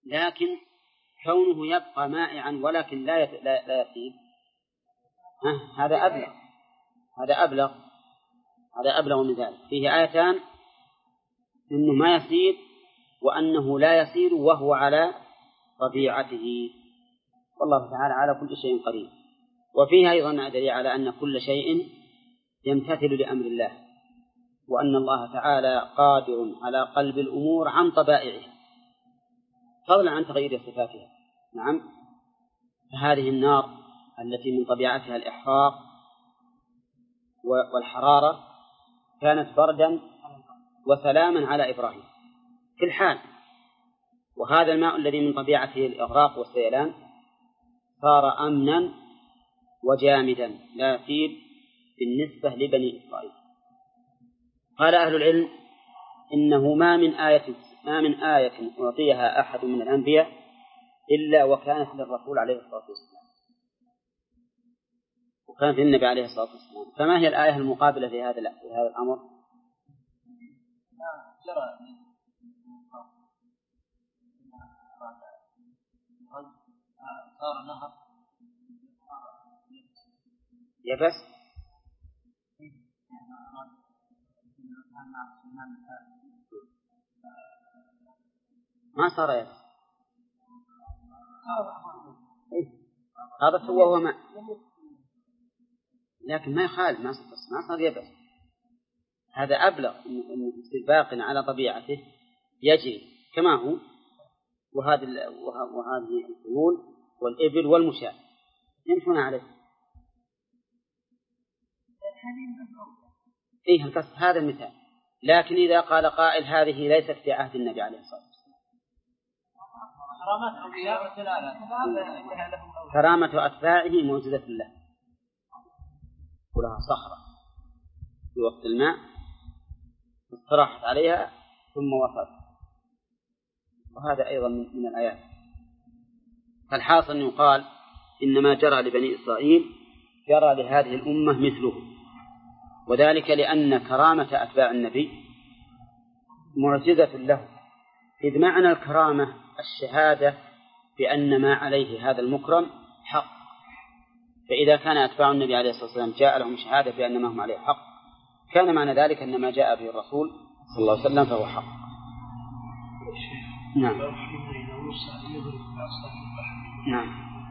لكن كونه يبقى مائعا ولكن لا يسيل هذا أبلغ من ذلك. فيه آيتان إنه ما يسيل وأنه لا يسيل وهو على طبيعته، والله تعالى على كل شيء قدير. وفيها أيضا دليل على أن كل شيء يمتثل لأمر الله، وأن الله تعالى قادر على قلب الأمور عن طبائعها فضلا عن تغيير صفاتها. نعم. فهذه النار التي من طبيعتها الإحراق والحرارة كانت بردا وسلاما على إبراهيم في الحال، وهذا الماء الذي من طبيعته الإغراق والسيلان صار أمنا وجامدا لا يسيل بالنسبة لبني إسرائيل. قال أهل العلم إنه ما من آية أعطيها أحد من الأنبياء إلا وكانت للرسول عليه الصلاة والسلام، وكانت للنبي عليه الصلاة والسلام. فما هي الآية المقابلة في هذا الأمر؟ صار نهر يبس ما صار يبس، هذا هو ماء، لكن ما يخالف ما صار يبس. هذا أبلغ إنه باق على طبيعته يجري كما هو. وهذه الخيول والإبل والمشاة يمشون عليه. إيه القصد هذا المثال. لكن إذا قال قائل هذه ليست في عهد النبي عليه الصلاة والسلام، كرامة أتباعه موجودة له، كلها صخرة في وقت الماء استراحت عليها ثم وصلت، وهذا أيضا من الآيات. فالحاصل يقال إنما جرى لبني إسرائيل جرى لهذه الأمة مثله، وذلك لأن كرامة أتباع النبي معجزة له، إذ معنى الكرامة الشهادة بأن ما عليه هذا المكرم حق. فإذا كان أتباع النبي عليه الصلاة والسلام جاء لهم شهادة بأن ما هم عليه حق، كان معنى ذلك أن ما جاء به الرسول صلى الله عليه وسلم فهو حق. نعم. نعم.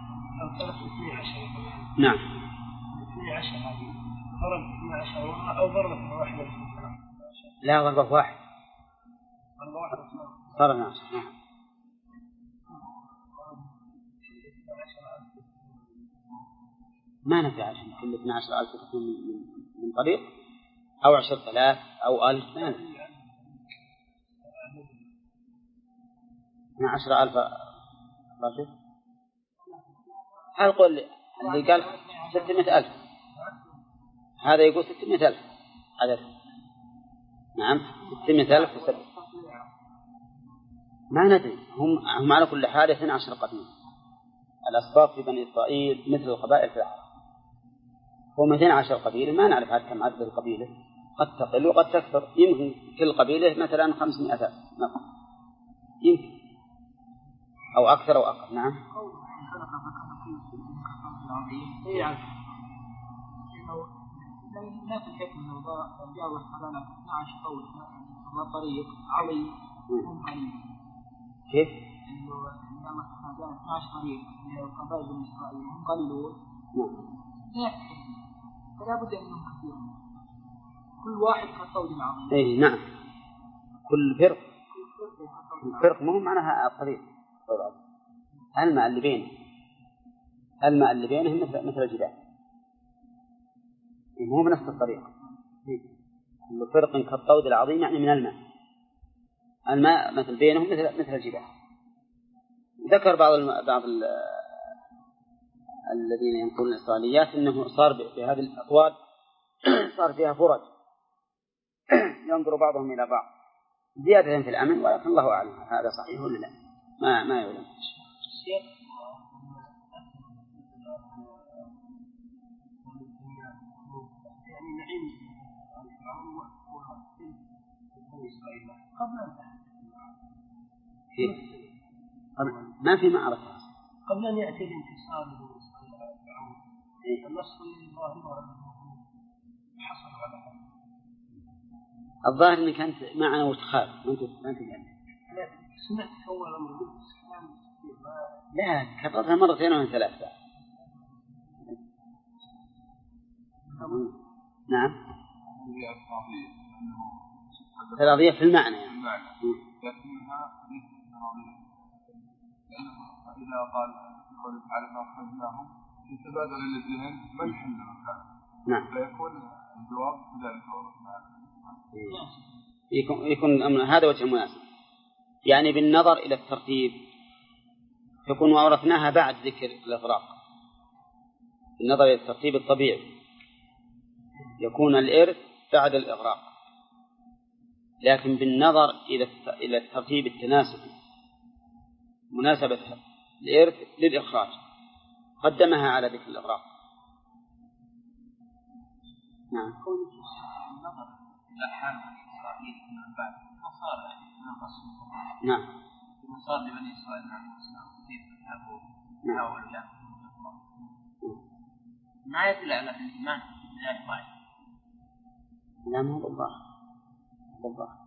نعم. 12 هذه ضرب 12 أو ضربة واحدة. لا ضربة واحد. صار 12. نعم. ما نفع عشان كل 12,000 تكون من طريق أو 10,000 أو 1,000 ما نفع. 12,000 رجل. هل قل اللي قال 600,000 هذا يقول 600,000 عدد. نعم 600,000 ما ندري. هم على كل حال 12 قبيلة. الأسباط في بني إسرائيل مثل القبائل في العرب، هم 12 قبيلة، ما نعرف عاد كم عدد القبيلة، قد تقل وقد تكثر. يمكن كل قبيلة مثلا 500 يمكن أو أكثر أو أقل. نعم. لا تحكم أنه جاوز حلالا 12 قول على طريق عظيم قليل. كيف؟ إنه لما كان 12 طريق من القبائل بني إسرائيل هم قليلون. لا يحكم، فلا بد أنهم كثيرون، كل واحد كالطود العظيم. إيه نعم. كل فرق مهم معناها الطريق. الماء اللي بينهم مثل الجبال، مو بنفس الطريقة. كل فرق كالطود العظيم يعني من الماء مثل بينهم مثل الجبال. ذكر بعض الذين ينقلون الإسرائيليات أنه صار بهذه الأطوال صار فيها فرج ينظر بعضهم إلى بعض زيادة في الأمن، ولكن الله أعلم هذا صحيح ولا لا، ما يعلم. ما في معركة قبل أن يأتي الانتصار النصر لله حصل على هذا. الظاهر أنك أنت معنا وتخاف ما أنت يعني. لا سمعت أول أمر لا كررتها مرتين ولا ثلاثة. نعم افتراضية في المعنى يعني. لكنها ليست افتراضية إذا قال قوله تعالى ما أخرجناهم يتبادل للذهن من حل مكانه. نعم. فيكون الجواب كذلك يكون هذا وجه مناسب يعني بالنظر إلى الترتيب يكون وأورثناها بعد ذكر الإغراق. بالنظر إلى الترتيب الطبيعي يكون الإرث بعد الإغراق، لكن بالنظر إلى الترتيب التناسبي مناسبة الإرث للإخراج قدمها على ذكر الإغراق. نعم. النظر إلى حال إسرائيل من بعد مصار نقص. نعم. مصار لبني إسرائيل عن الإسلام كيف ذهبوا حاولوا لا ما يدل على الإيمان بالله ضعيف. لا مو بالضبط.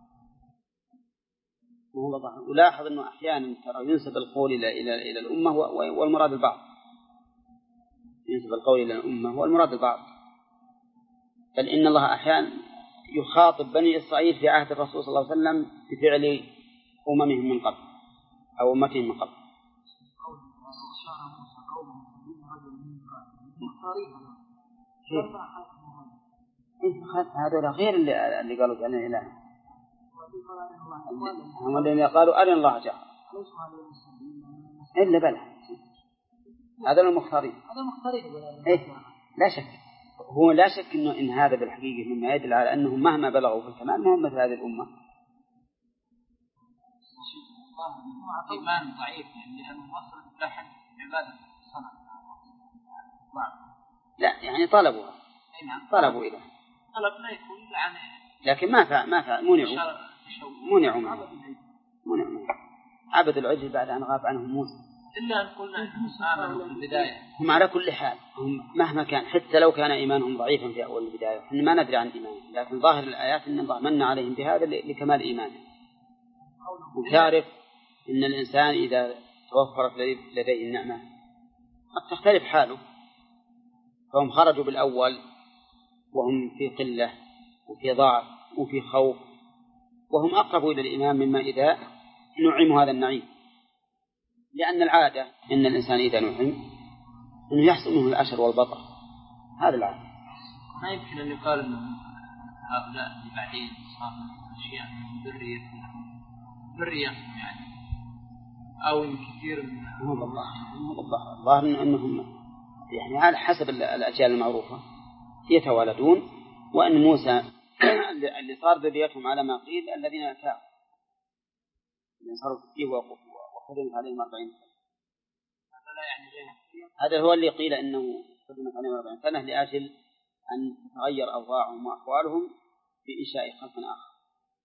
ولاحظ أنه أحيانا ترى ينسب القول إلى الأمة والمراد البعض. ينسب القول إلى الأمة والمراد البعض. بل إن الله أحيانا يخاطب بني إسرائيل في عهد الرسول صلى الله عليه وسلم بفعل أممهم من قبل أو أمتهم من قبل. هذا غير اللي قالوا أنا إله. هم الذين قالوا أرنا الله جاء إلا بلى. هذا المختارين. إيه لا شك. هو لا شك إن هذا بالحقيقة مما يدل على أنهم مهما بلغوا في الكمال ما هم مثل هذه الأمة. إيمان ضعيف لأنه وصلت لحد عبادة الصنم. لا يعني طلبوا إليه. طلب لا يكون عن لكن ما فعل منعوا عبد العجل بعد أن غاب عنهم موسى. إلا أن قلنا آمنوا في البداية. هم على كل حال هم مهما كان حتى لو كان إيمانهم ضعيفا في أول البداية إحنا ما ندري عن إيمانهم، لكن ظاهر الآيات إن الله من عليهم بهذا لكمال إيمانهم. وتعرف إن الإنسان إذا توفرت لديه النعمة قد تختلف حاله. فهم خرجوا بالأول وهم في قلة وفي ضعف وفي خوف وهم أقرب إلى الإيمان مما إذا نعم هذا النعيم، لأن العادة إن الإنسان إذا نعم إنه يحصل منه الأشر والبطر. هذا العادة. ما يمكن أن يقال أن هؤلاء اللي بعدين صاروا أشياء برية يعني أو كثير من الله أنهم يعني على حسب الأجيال المعروفة يتوالدون، وأن موسى اللي صار ذريتهم على ما قيل الذين أتاهم اللي صاروا فيه وخدمت عليهم 40 سنة. هذا هو اللي قيل إنه خدمت عليهم 40 سنة لأجل أن تتغير أوضاعهم وأحوالهم بإنشاء خلق آخر.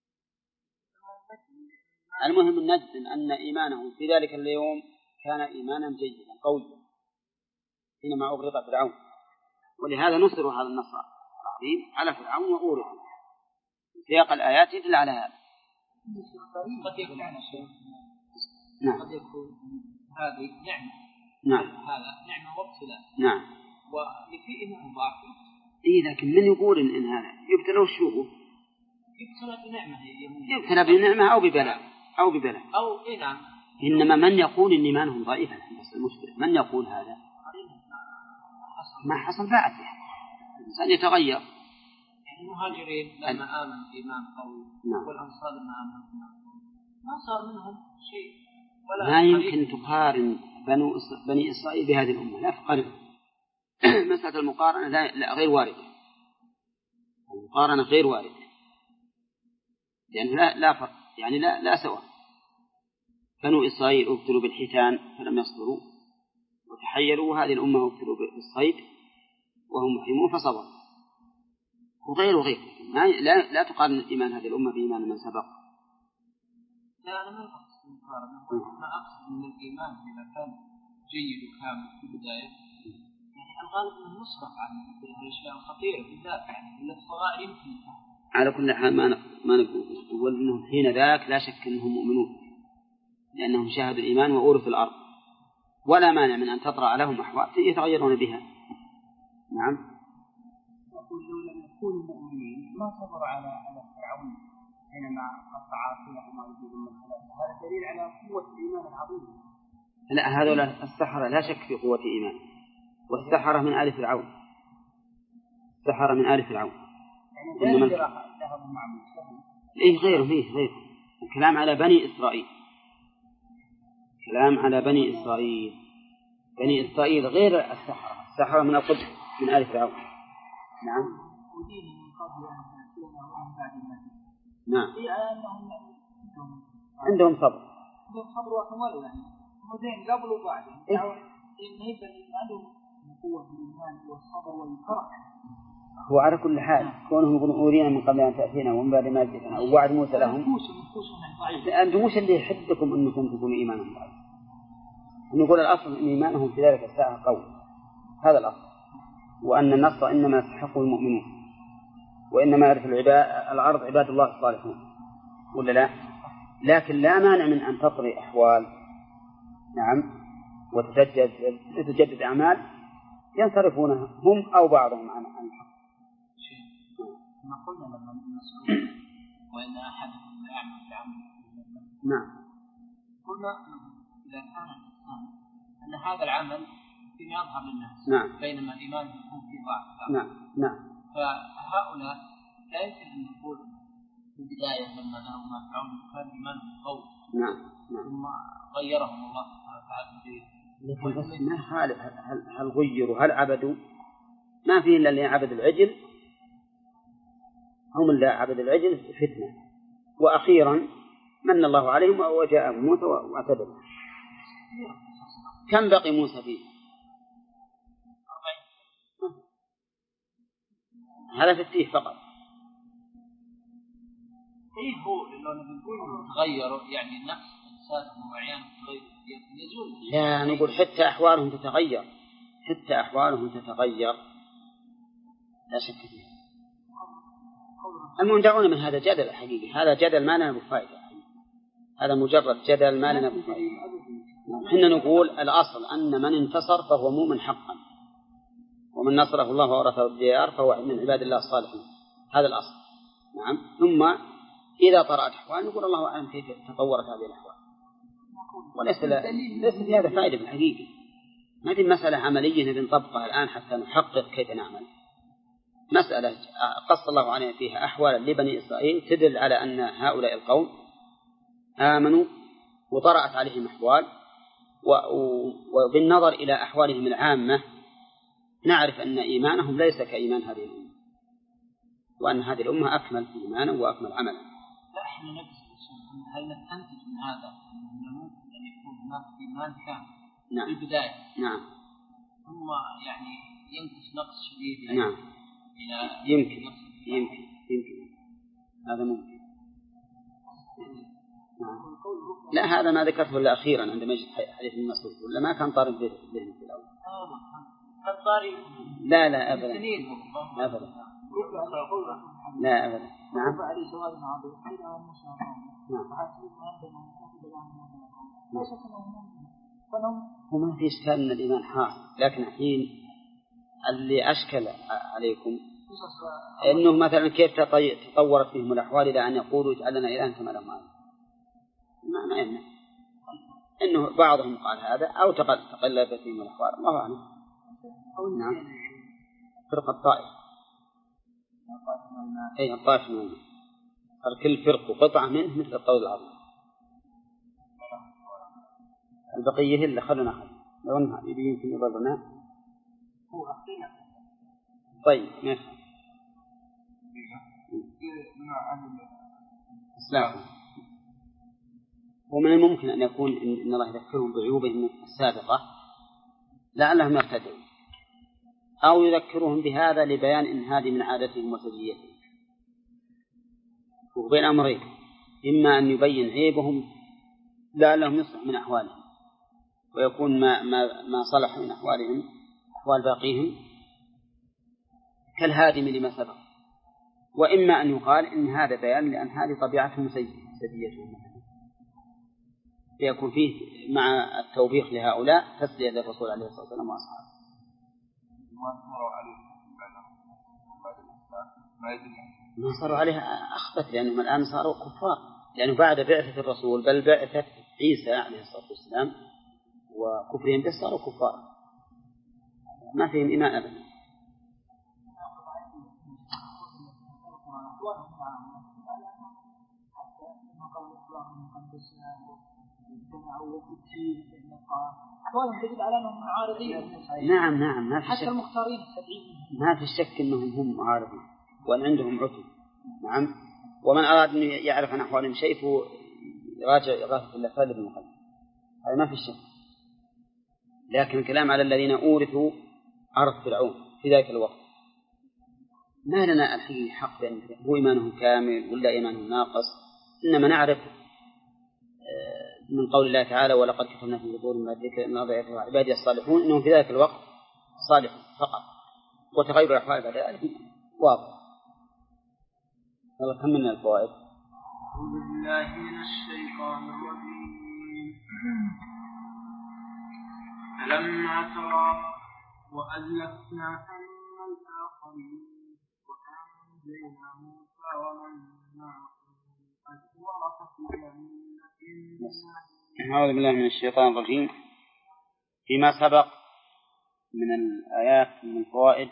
المهم النجد أن إيمانهم في ذلك اليوم كان إيمانا جيدا قويا حينما أغرق فرعون، ولهذا نصر هذا النصر العظيم على فرعون وأورثه. سياق الآيات يدل على هذا. قد يكون نعم. قد يكون هذه نعمة. نعم. هذا نعمة وابتلاء. نعم. ولفئهم ضعف. إيه لكن من يقول إن هذا يبتلى وشوه؟ يبتلى بنعمة. يبتلى بنعمة أو ببلاء أو إيه نعم. إنما من يقول إن إيمانهم ضعيفا بس المشكلة من يقول هذا ما حصل بعد الإنسان يتغير. المهاجرين لما آمن إيمان قوي. نعم. والأنصار لما آمن ما صار منهم شيء ولا لا يمكن تقارن بني إسرائيل بهذه الأمة، لا تقارن. مسألة المقارنة لا غير واردة. المقارنة غير واردة لأنه لا فرق يعني لا سواء. بنو إسرائيل ابتلوا بالحيتان فلم يصبروا وتحيلوا، وهذه الأمة ابتلوا بالصيد وهم محرمون فصبروا. وغير لا تقارن إيمان هذه الأمة بإيمان من سبق. لا أنا ما ما أقصد من الإيمان إذا كان جيد وكامل في البداية يعني الغالب أنه يصرف عن الأشياء الخطيرة بالذات يعني الصغائر يمكن. على كل حال ما نقول إنهم حين ذاك لا شك أنهم مؤمنون لأنهم شاهدوا الإيمان وأورثوا الأرض ولا مانع من أن تطرأ لهم أحوال يتغيرون بها. نعم. يقول لو لم يكونوا مؤمنين ما صبروا على فرعون حينما قطع عاصمهم وأيديهم من خلافه. هذا دليل على قوة الإيمان العظيم. لا هذول السحرة لا شك في قوة إيمان والسحرة من آل فرعون. السحرة من آل فرعون يعني غير ذهبوا مع موسى. إيه غيره الكلام على بني إسرائيل. كلام على بني إسرائيل. بني إسرائيل غير السحرة من القدس من آل فرعون. نعم. نعم. عندهم صبر. وحمل يعني مدين قبل وبعد. عندهم قوة الإيمان والصبر والفرح. هو على كل حال كونهم يقولون أورينا من قبل أن تأتينا ومن بعد ما جئتنا ووعد موسى لهم. أنتم مش اللي يحدكم أنكم تكونوا إيمانهم ضعيف. نقول الأصل أن إيمانهم في ذلك الساعة قوي. هذا الأصل. وأن النصر إنما يستحقه المؤمنون وإنما يعرف العرض عباد الله الصالحون ولا لا. لكن لا مانع من أن تطري أحوال. نعم. وتتجدد أعمال ينصرفونها هم أو بعضهم عن الحق. ما قلنا لما المسؤول وإن أحدهم لا يعمل بعمل. نعم. قلنا إذا كان الإنسان أن هذا العمل فيما يظهر للناس. نعم. بينما الإيمان يكون في ضعف. نعم. فهؤلاء لا يمكن أن نقول في البداية لما ذهبوا مع فرعون كان إيمانهم قوي. نعم. ثم غيرهم الله سبحانه وتعالى. لكن بس ما هل غيروا هل عبدوا؟ ما فيه إلا اللي عبد العجل. هم اللي عبد العجل فتنة وأخيرا من الله عليهم وجاء موسى واعتدل. كم بقي موسى فيه؟ 40. هذا في التيه فقط. إيه هو لأنه بنقول تغيروا يعني نفس إنسانهم وعيانهم تغير يزول. لا نقول حتى أحوالهم تتغير. لا شك فيها. المهم دعونا من هذا جدل الحقيقي. هذا جدل ما لنا بفائدة. هذا مجرد جدل ما لنا بفائدة. حنا نقول الأصل أن من انتصر فهو مؤمن حقا ومن نصره الله وورثه الديار فهو من عباد الله الصالحين. هذا الأصل. نعم. ثم إذا طرأت أحوال نقول الله أعلم كيف تطورت هذه الأحوال. وليس في هذا فائدة بالحقيقة. هذه مسألة عملية نبي نطبقها الآن حتى نحقق كيف نعمل. مسألة قص الله علينا فيها أحوالا لبني إسرائيل تدل على أن هؤلاء القوم آمنوا وطرأت عليهم أحوال وبالنظر إلى أحوالهم العامة نعرف أن إيمانهم ليس كإيمان هذه الأمة وأن هذه الأمة أكمل إيمانا وأكمل عملا. لا إحنا نفس هل نستنتج من هذا أنه ممكن أن يكون هناك إيمان كامل في البداية. نعم. ثم يعني ينقص نقص شديد يعني نعم. يمكن هذا ممكن. نعم. لا هذا ما ذكرته إلا أخيرا عندما يجد حديث المسعود ولا ما كان طارق به في الأول. كان طارق. لا أبدا. لا أبدا. نعم. وما في إشكال أن الإيمان حاصل لكن حين اللي أشكل عليكم إنه مثلا كيف تطورت بهم الأحوال إلى أن يقولوا اجعل لنا إلها كما لهم هذا ما يمنع إنه بعضهم قال هذا أو تقلبت بهم الأحوال الله أعلم. نعم. فرقة الطائف أي الطائف منه كل فرق قطعة منه مثل الطول العظيم. البقية اللي خلنا لو أنها يمكن يضرنا هو أخينا. طيب ماشي. إسلام. ومن الممكن أن يكون إن الله يذكرهم بعيوبهم السابقة لعلهم يرتدون أو يذكرهم بهذا لبيان إن هذه من عادتهم وسجيتهم. وبين أمرين إما أن يبين عيبهم لعلهم يصلح من أحوالهم ويكون ما صلح من أحوالهم أحوال باقيهم كالهادم لما سبق. وإما أن يقال إن هذا بيان لأن هذه طبيعتهم سجيتهم يكون فيه مع التوبيخ لهؤلاء تسلية للرسول عليه الصلاة والسلام وأصحابه. ما صاروا عليها أخبث لأنهم الآن صاروا كفار، لأنه بعد بعثة الرسول بل بعثة عيسى عليه الصلاة والسلام وكفرهم به صاروا كفار ما فيهم إيمان أبدا. نعم ما في شك، ما في شك أنهم هم معارضين وأن عندهم عتب. نعم. ومن أراد أن يعرف عن أحوالهم شيء فهو يراجع إغاثة الأطفال ابن القيم، هذا ما في شك. لكن الكلام على الذين أورثوا أرض فرعون في ذلك الوقت ما لنا الحين حق بأن هو إيمانهم كامل ولا إيمانهم ناقص، إنما نعرف من قول الله تعالى ولقد كتبنا في صدور ما ذكر إن الله يرفع عبادي الصالحون إنهم في ذلك الوقت صالح فقط، وتغير الأحوال بعد ذلك واضح. الله كم من الفوائد. أعوذ بالله من الشيطان الرجيم. فلما ترى وأزلفنا ثم الآخرين وأنجينا موسى ومن معه ورثة الجنة. أعوذ بالله من الشيطان الرجيم. فيما سبق من الآيات من الفوائد،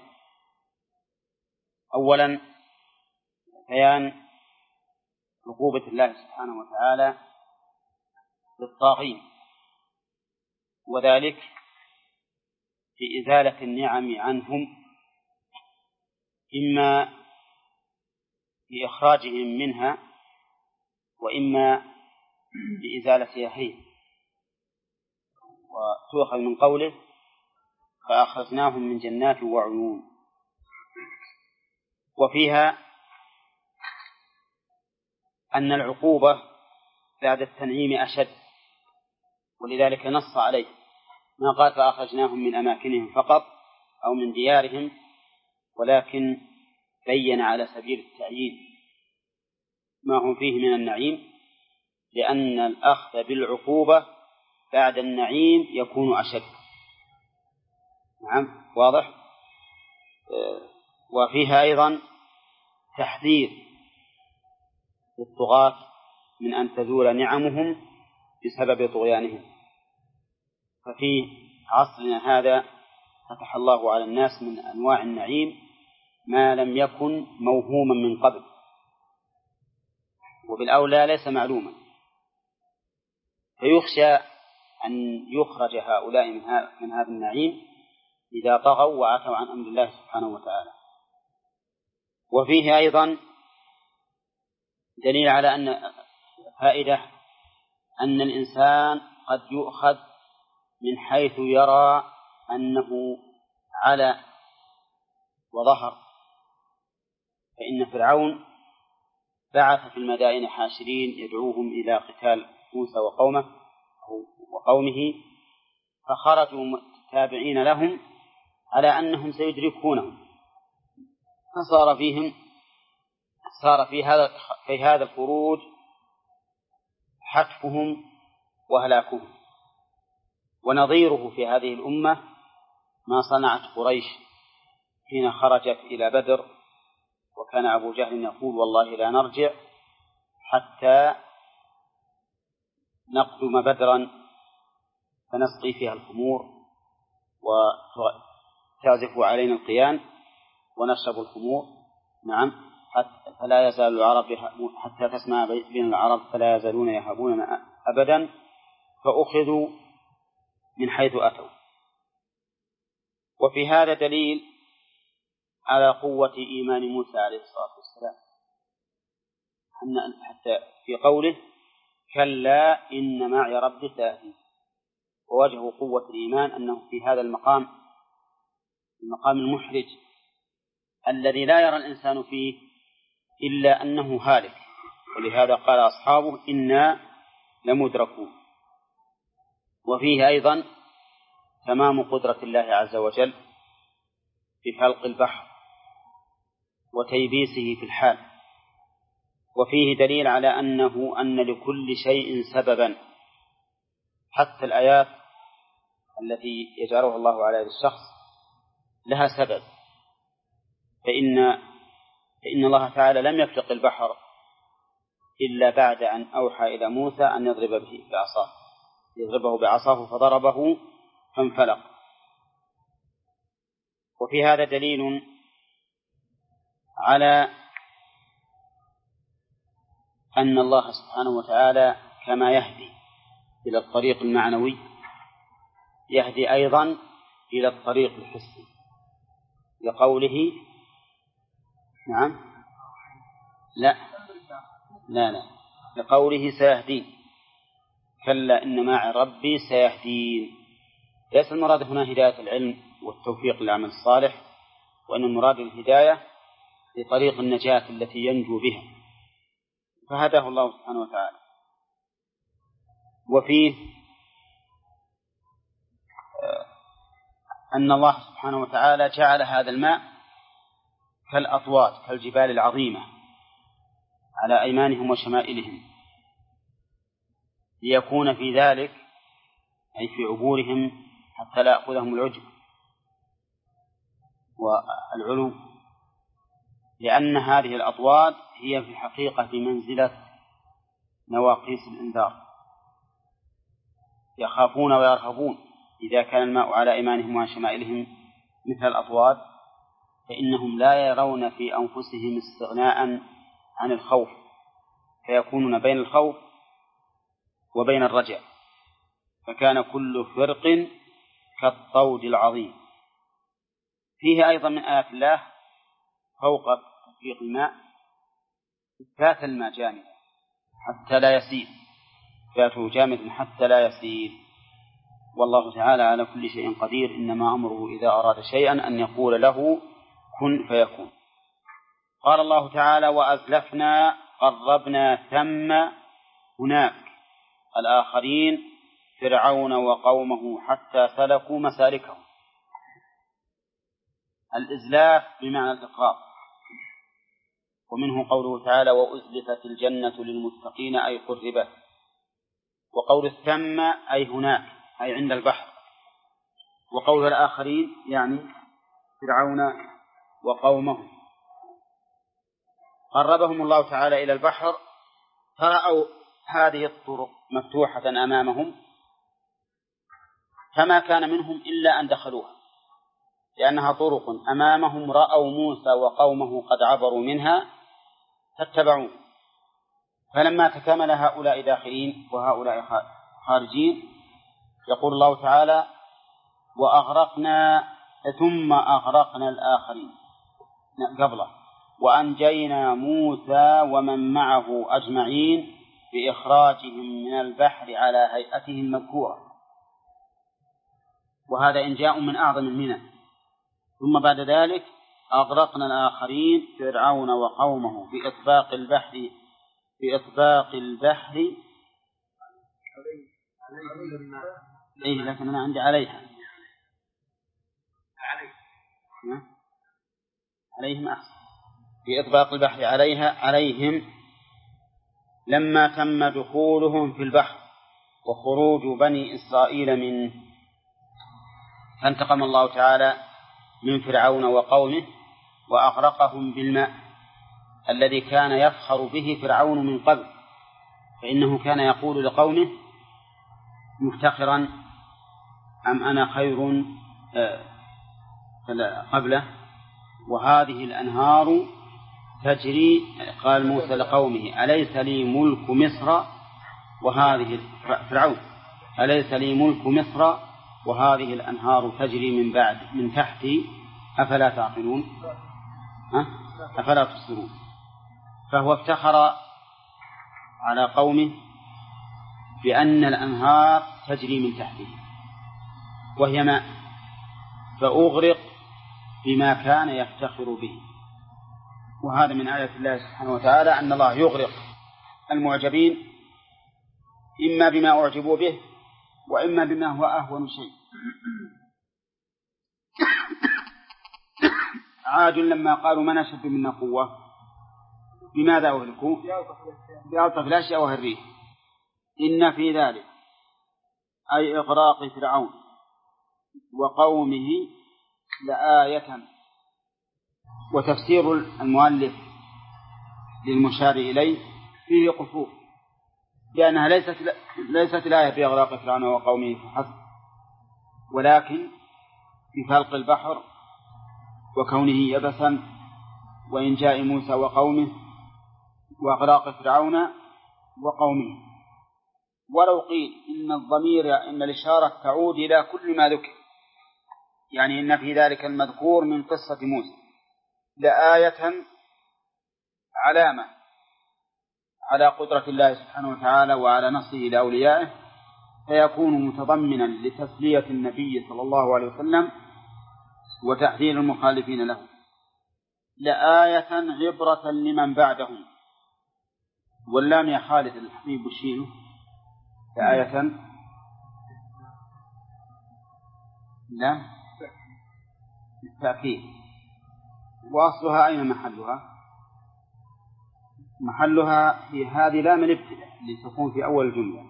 أولا بيان عقوبة الله سبحانه وتعالى للطاغين، وذلك في إزالة النعم عنهم، إما بإخراجهم منها وإما بإزالتها هي. وتؤخذ من قوله فأخرجناهم من جنات وعيون، وفيها أن العقوبة بعد التنعيم أشد، ولذلك نص عليه ما قال فأخرجناهم من أماكنهم فقط أو من ديارهم، ولكن بين على سبيل التعيين ما هم فيه من النعيم، لأن الأخذ بالعقوبة بعد النعيم يكون أشد. نعم واضح. وفيها أيضا تحذير للطغاة من أن تزول نعمهم بسبب طغيانهم. ففي عصرنا هذا فتح الله على الناس من أنواع النعيم ما لم يكن موهوما من قبل، وبالأولى ليس معلوما، فيخشى أن يخرج هؤلاء من هذا النعيم إذا طغوا وعتوا عن أمر الله سبحانه وتعالى. وفيه أيضا دليل على أن فائدة أن الإنسان قد يؤخذ من حيث يرى أنه على وظهر. فإن فرعون بعث في المدائن حاشرين يدعوهم إلى قتال موسى وقومه، فخرجوا تابعين لهم على أنهم سيدركونهم، صار في هذا الخروج حتفهم وهلاكهم. ونظيره في هذه الأمة ما صنعت قريش حين خرجت إلى بدر، وكان أبو جهل يقول والله لا نرجع حتى نقدم بدرا فنسقي فيها الخمور وتعزف علينا القيان ونشرب الخمور. نعم فلا يزال العرب حتى تسمع بين العرب فلا يزالون يهابوننا أبدا، فأخذوا من حيث أتوا. وفي هذا دليل على قوة إيمان موسى عليه الصلاة والسلام، حتى في قوله كلا إن معي ربي سيهدين. ووجه قوة الإيمان أنه في هذا المقام المحرج الذي لا يرى الإنسان فيه إلا أنه هالك، ولهذا قال أصحابه إنا لمدركون. وفيه أيضا تمام قدرة الله عز وجل في خلق البحر وتيبيسه في الحال. وفيه دليل على أن لكل شيء سببا، حتى الآيات التي يجعلها الله على يد الشخص لها سبب. فإن الله تعالى لم يفلق البحر إلا بعد أن أوحى إلى موسى أن يضربه بعصاه فضربه فانفلق. وفي هذا دليل على أن الله سبحانه وتعالى كما يهدي إلى الطريق المعنوي يهدي أيضا إلى الطريق الحسي، لقوله نعم لا لقوله سيهدين، كلا إن معي ربي سيهدين. ليس المراد هنا هداية العلم والتوفيق للعمل الصالح، وأن المراد الهداية لطريق النجاة التي ينجو بها، فهداه الله سبحانه وتعالى. وفيه أن الله سبحانه وتعالى جعل هذا الماء كالأطواد كالجبال العظيمة على أيمانهم وشمائلهم، ليكون في ذلك أي في عبورهم حتى لا يأخذهم العجب والعلو، لأن هذه الأطواد هي في الحقيقة بمنزلة نواقيس الإنذار، يخافون ويرهبون. إذا كان الماء على أيمانهم وشمائلهم مثل الأطواد فإنهم لا يرون في أنفسهم استغناء عن الخوف، فيكونون بين الخوف وبين الرجاء، فكان كل فرق كالطود العظيم. فيه أيضا من آيات الله فوق تفريق الماء إثبات الماء جامدا حتى لا يسيل، إثباته جامد حتى لا يسيل. والله تعالى على كل شيء قدير، إنما أمره إذا أراد شيئا أن يقول له كن فيكون. قال الله تعالى وأزلفنا قربنا ثم هناك الآخرين فرعون وقومه حتى سلكوا مسالكهم. الإزلاف بمعنى الإقراب، ومنه قوله تعالى وأزلفت الجنة للمتقين أي قربت. وقول الثم أي هناك أي عند البحر. وقول الآخرين يعني فرعون وقومه. قربهم الله تعالى إلى البحر فرأوا هذه الطرق مفتوحة أمامهم، فما كان منهم إلا أن دخلوها، لأنها طرق أمامهم. رأوا موسى وقومه قد عبروا منها فاتبعوه، فلما تكامل هؤلاء داخلين وهؤلاء خارجين يقول الله تعالى ثم أغرقنا الآخرين قبله وأنجينا موسى ومن معه أجمعين بإخراجهم من البحر على هيئتهم المذكورة. وهذا إنجاء من أعظم المنن. ثم بعد ذلك أغرقنا الآخرين فرعون وقومه بإطباق البحر لكن أنا عندي عليها عليهم أحسن. بإطباق البحر عليهم لما تم دخولهم في البحر وخروج بني إسرائيل منه، فانتقم الله تعالى من فرعون وقومه وأغرقهم بالماء الذي كان يفخر به فرعون من قبل، فإنه كان يقول لقومه مفتخرا أم أنا خير قبله وهذه الأنهار تجري. قال موسى لقومه أليس لي ملك مصر وهذه فرعون أليس لي ملك مصر وهذه الأنهار تجري من تحتي أفلا تعقلون أفلا تبصرون. فهو افتخر على قومه بأن الأنهار تجري من تحته وهي ماء، فأغرق بما كان يفتخر به. وهذا من آيات الله سبحانه وتعالى أن الله يغرق المعجبين إما بما أعجبوا به وإما بما هو أهون شيء. عاد لما قالوا من أشد منا قوة بماذا أهلكوا؟ بألطف الأشياء وهي الريح. إن في ذلك أي إغراق فرعون وقومه لآية. وتفسير المؤلف للمشار إليه فيه قصور، لأنها ليست الآية في إغراق فرعون وقومه فحسب، ولكن في فلق البحر وكونه يبسا وإنجاء موسى وقومه وإغراق فرعون وقومه. ولو قيل إن الضمير إن الإشارة تعود إلى كل ما ذكر، يعني إن في ذلك المذكور من قصة موسى لآية علامة على قدرة الله سبحانه وتعالى وعلى نصره لأوليائه، فيكون متضمنا لتسلية النبي صلى الله عليه وسلم وتحذير المخالفين له. لآية عبرة لمن بعدهم. واللام يا خالد الحبيب وشينه لآية لا التأكيد. وأصلها أين محلها؟ محلها في هذه لام الابتداء لتكون في أول الجملة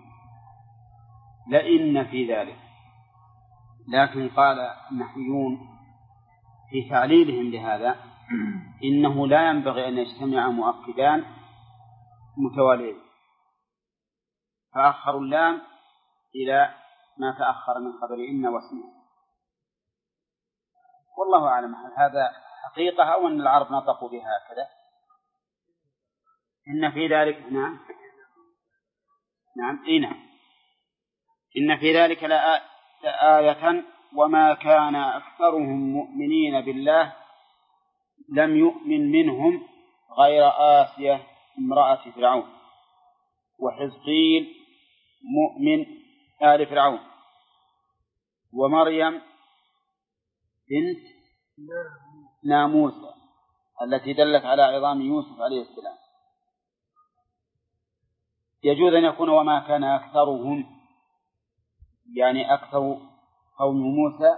لئن في ذلك. لكن قال النحويون في تعليلهم لهذا إنه لا ينبغي أن يجتمع مؤكدان متواليين، فأخروا اللام إلى ما تأخر من خبر إن واسمه. والله أعلم هل هذا حقيقة أو أن العرب نطقوا بها هكذا. إن في ذلك نعم إن في ذلك لآية وما كان أكثرهم مؤمنين بالله لم يؤمن منهم غير آسية امرأة فرعون وحزقيل مؤمن آل فرعون ومريم بنت ناموسى التي دلت على عظام يوسف عليه السلام. يجوز أن يكون وما كان أكثرهم يعني أكثر قوم موسى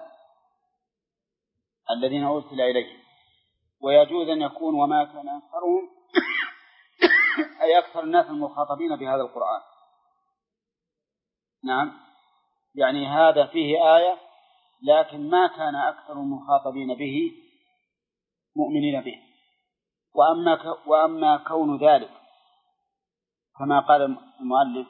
الذين أرسل إليه، ويجوز أن يكون وما كان أكثرهم أي أكثر الناس المخاطبين بهذا القرآن. نعم، يعني هذا فيه آية لكن ما كان أكثر المخاطبين به مؤمنين به. وأما كون ذلك كما قال المؤلف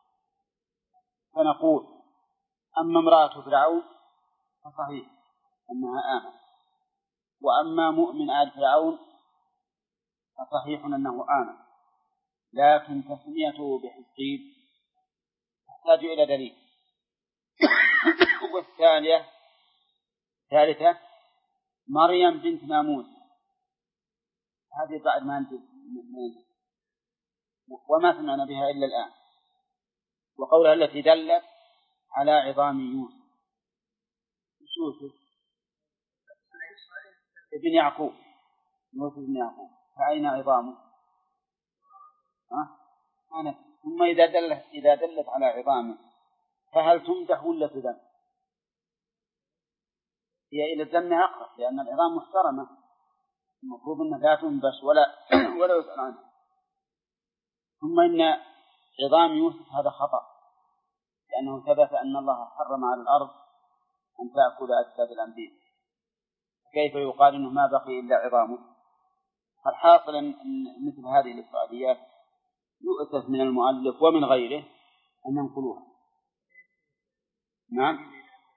فنقول أما امرأة فرعون فصحيح أنها آمنت، وأما مؤمن آل فرعون فصحيح أنه آمن، لكن تسميته بحزقيل تحتاج إلى دليل. ثالثة مريم بنت ناموس، هذه بعد ما أنت وما سمعنا بها إلا الآن. وقولها التي دلت على عظام يوسف ابن يعقوب فأين عظامه؟ ثم إذا دلت على عظامه فهل تمدح ولا تذم؟ هي إلى الذم أقرب، لأن العظام محترمة المفروض أنها لا تنبش ولا يسأل عنها. ثم إن عظام يوسف هذا خطأ، لأنه ثبت أن الله حرم على الأرض أن تأكل أجساد الأنبياء، كيف يقال إنه ما بقي إلا عظامه؟ فالحاصل أن مثل هذه الإسرائيليات يؤسف من المؤلف ومن غيره أن ينقلوها. نعم،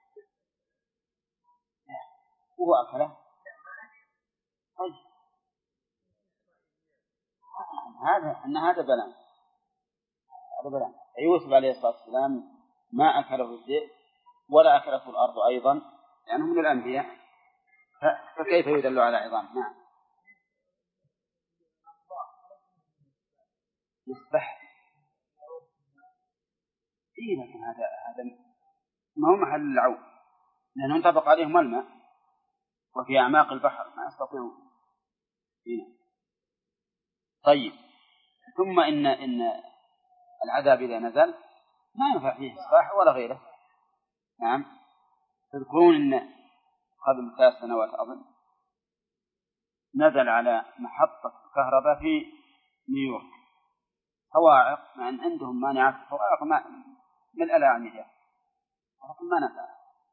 هو أكله هذا بلان. يوسف عليه الصلاة والسلام ما أكله الذئب ولا أكله الأرض أيضا لأنه من الأنبياء، فكيف يدل على عظام؟ نعم، يسبح. لكن هذا ما هو محل العون، لأنه انطبق عليهم الماء وفي أعماق البحر ما يستطيعون. طيب، ثم إن العذاب إذا نزل ما ينفع فيه إصباح ولا غيره، نعم. تذكرون أن قبل 3 سنوات أظن نزل على محطة كهرباء في نيويورك صواعق، مع أن عندهم مانعات الصواعق من الألاعنجة، ولكن ما نفع.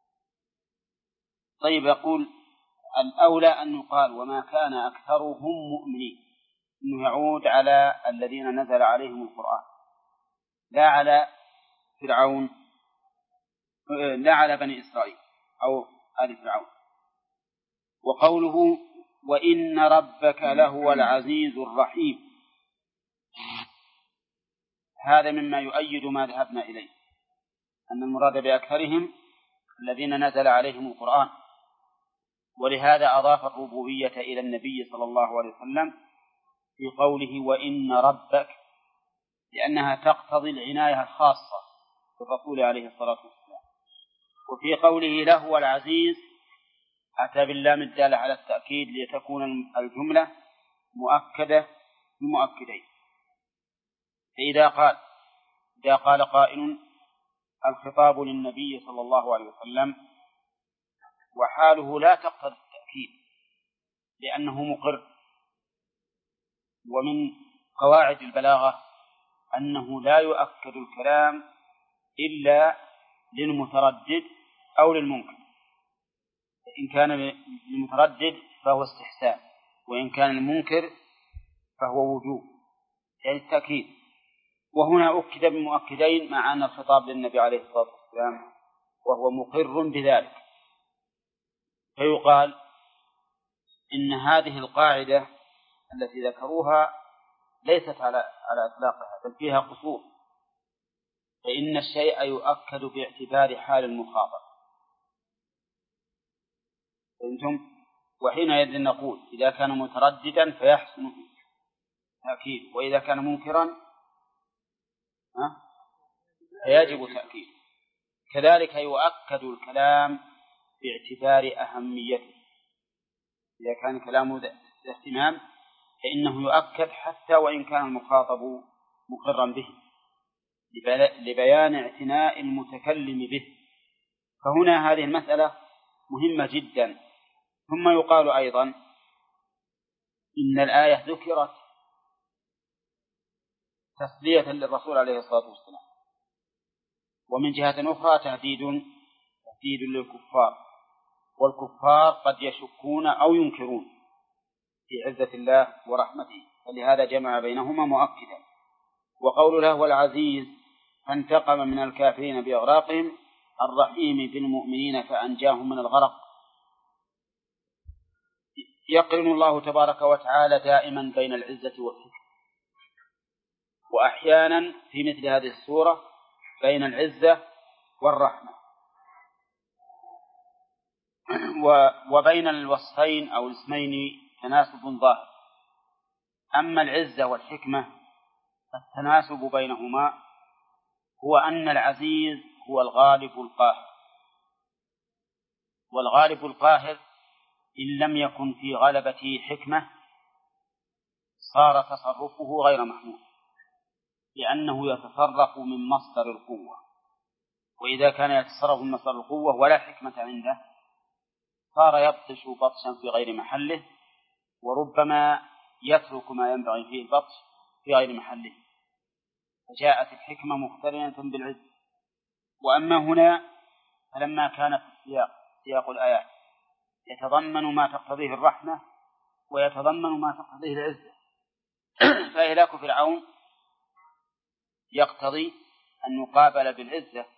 طيب، يقول الأولى أن يقال وما كان أكثرهم مؤمنين، أنه يعود على الذين نزل عليهم القرآن، لا على فرعون، لا على بني إسرائيل أو آل فرعون. وقوله وإن ربك لهو العزيز الرحيم، هذا مما يؤيد ما ذهبنا إليه، أن المراد بأكثرهم الذين نزل عليهم القرآن، ولهذا أضاف الربوبية إلى النبي صلى الله عليه وسلم في قوله وإن ربك، لأنها تقتضي العناية الخاصة بالرسول عليه الصلاة والسلام. وفي قوله لهو العزيز أتى باللام الدالة على التأكيد لتكون الجملة مؤكدة بمؤكدين. فإذا قال قائل الخطاب للنبي صلى الله عليه وسلم وحاله لا تقتضي التأكيد لأنه مقر، ومن قواعد البلاغة أنه لا يؤكد الكلام إلا للمتردد أو للمنكر. إن كان للمتردد فهو استحسان، وإن كان المنكر فهو وجوب، يعني التأكيد. وهنا أكد بمؤكدين مع أن الخطاب للنبي عليه الصلاة والسلام وهو مقر بذلك. فيقال إن هذه القاعدة التي ذكروها ليست على إطلاقها، بل فيها قصور، فإن الشيء يؤكد باعتبار حال المخاطب. فهمتم؟ وحينئذ نقول إذا كان مترددا فيحسن تأكيد، وإذا كان منكرا فيجب تأكيد. كذلك يؤكد الكلام باعتبار أهميته، إذا كان كلامه ذا اهتمام فإنه يؤكد حتى وإن كان المخاطب مقرا به، لبيان اعتناء المتكلم به. فهنا هذه المسألة مهمة جدا. ثم يقال أيضا إن الآية ذكرت تسلية للرسول عليه الصلاة والسلام، ومن جهة أخرى تهديد للكفار، والكفار قد يشكون أو ينكرون في عزة الله ورحمته، فلهذا جمع بينهما مؤكدا. وقول له العزيز فانتقم من الكافرين بإغراقهم الرحيم بالمؤمنين فأنجاهم من الغرق. يقرن الله تبارك وتعالى دائما بين العزة والحكمة، وأحيانا في مثل هذه السورة بين العزة والرحمة، وبين الوصفين أو الاسمين تناسب ظاهر. أما العزة والحكمة التناسب بينهما هو أن العزيز هو الغالب القاهر، والغالب القاهر إن لم يكن في غلبته حكمة صار تصرفه غير محمود، لأنه يتصرف من مصدر القوة، وإذا كان يتصرف من مصدر القوة ولا حكمة عنده صار يبطش بطشا في غير محله، وربما يترك ما ينبغي فيه البطش في غير محله، فجاءت الحكمة مقترنة بالعز. وأما هنا فلما كان في سياق الآيات يتضمن ما تقتضيه الرحمة ويتضمن ما تقتضيه العزة، فإهلاك فرعون يقتضي أن يقابل بالعزة،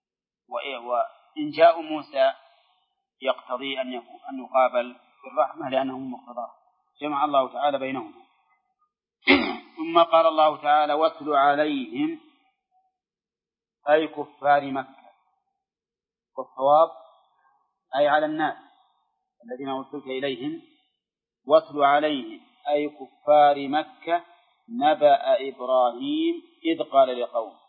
وإنجاء موسى يقتضي أن يقابل بالرحمة لأنه مقتضاه. جمع الله تعالى بينهما. ثم قال الله تعالى واتل عليهم أي كفار مكة، والصواب أي على الناس الذين أرسلت إليهم. واتل عليهم أي كفار مكة نبأ إبراهيم إذ قال لقومه.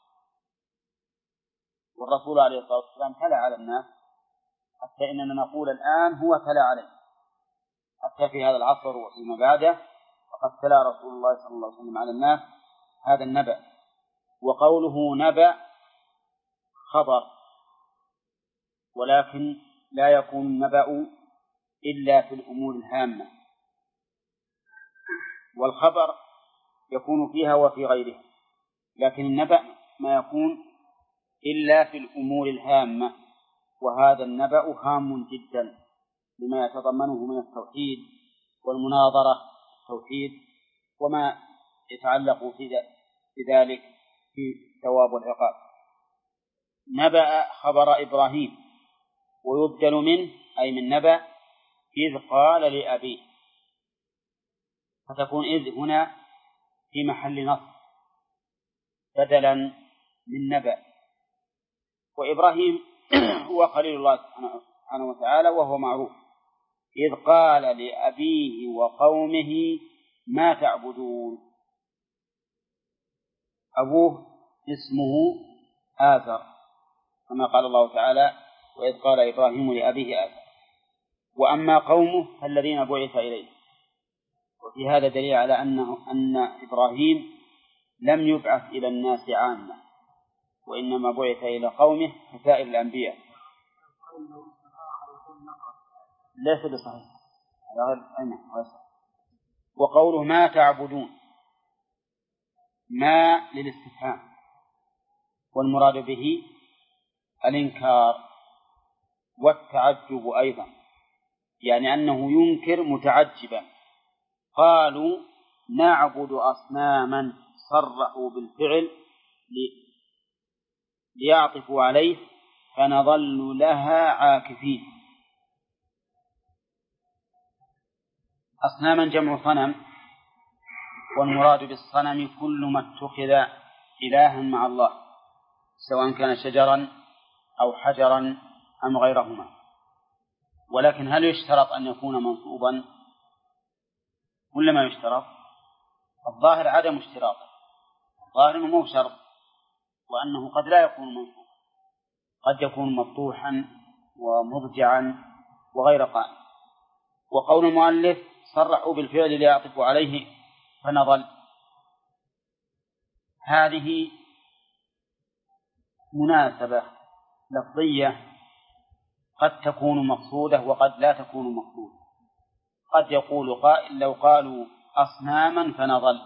والرسول عليه الصلاة والسلام تلا على الناس، حتى إننا نقول الآن هو تلا عليه، حتى في هذا العصر وفيما بعده وقد تلا رسول الله صلى الله عليه وسلم على الناس هذا النبأ. وقوله نبأ خبر، ولكن لا يكون النبأ إلا في الأمور الهامة، والخبر يكون فيها وفي غيرها، لكن النبأ ما يكون إلا في الأمور الهامة، وهذا النبأ هام جدا لما يتضمنه من التوحيد والمناظرة التوحيد وما يتعلق في ذلك في ثواب والعقاب. نبأ خبر إبراهيم، ويبدل منه أي من نبأ إذ قال لأبيه، فتكون إذ هنا في محل نصب بدلا من نبأ. وإبراهيم هو خليل الله سبحانه وتعالى وهو معروف. إذ قال لأبيه وقومه ما تعبدون، أبوه اسمه آزر كما قال الله تعالى وإذ قال إبراهيم لأبيه آزر، وأما قومه فالذين بعث إليه. وفي هذا دليل على أن إبراهيم لم يبعث إلى الناس عامة، وإنما بعث إلى قومه كسائر الأنبياء. ليس بصحيح. وقوله ما تعبدون، ما للاستفهام، والمراد به الإنكار والتعجب أيضا، يعني أنه ينكر متعجبا. قالوا نعبد أصناما، صرحوا بالفعل ليعطفوا عليه، فنظل لها عاكفين. أصناما جمع صنم، والمراد بالصنم كل ما اتخذ إلها مع الله، سواء كان شجرا أو حجرا أم غيرهما. ولكن هل يشترط أن يكون منصوبا ولا ما يشترط؟ الظاهر عدم اشتراطه، الظاهر أنه مو شرط، وأنه قد لا يكون منصوبا، قد يكون مفتوحا ومضجعا وغير قائم. وقول المؤلف صرحوا بالفعل ليعطفوا عليه فنظل، هذه مناسبة لفظية قد تكون مقصودة وقد لا تكون مقصودة. قد يقول قائل لو قالوا أصناما فنظل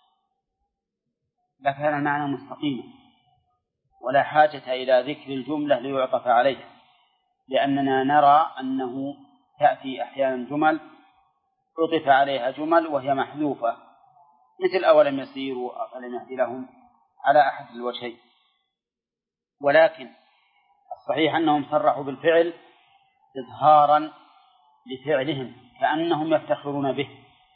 لكان المعنى مستقيما، ولا حاجة إلى ذكر الجملة ليعطف عليها، لأننا نرى أنه تأتي أحيانا جمل عطف عليها جمل وهي محذوفة، مثل أولم يسيروا أفلم يهد لهم على أحد الوجهين. ولكن الصحيح أنهم صرحوا بالفعل إظهارا لفعلهم، كأنهم يفتخرون به،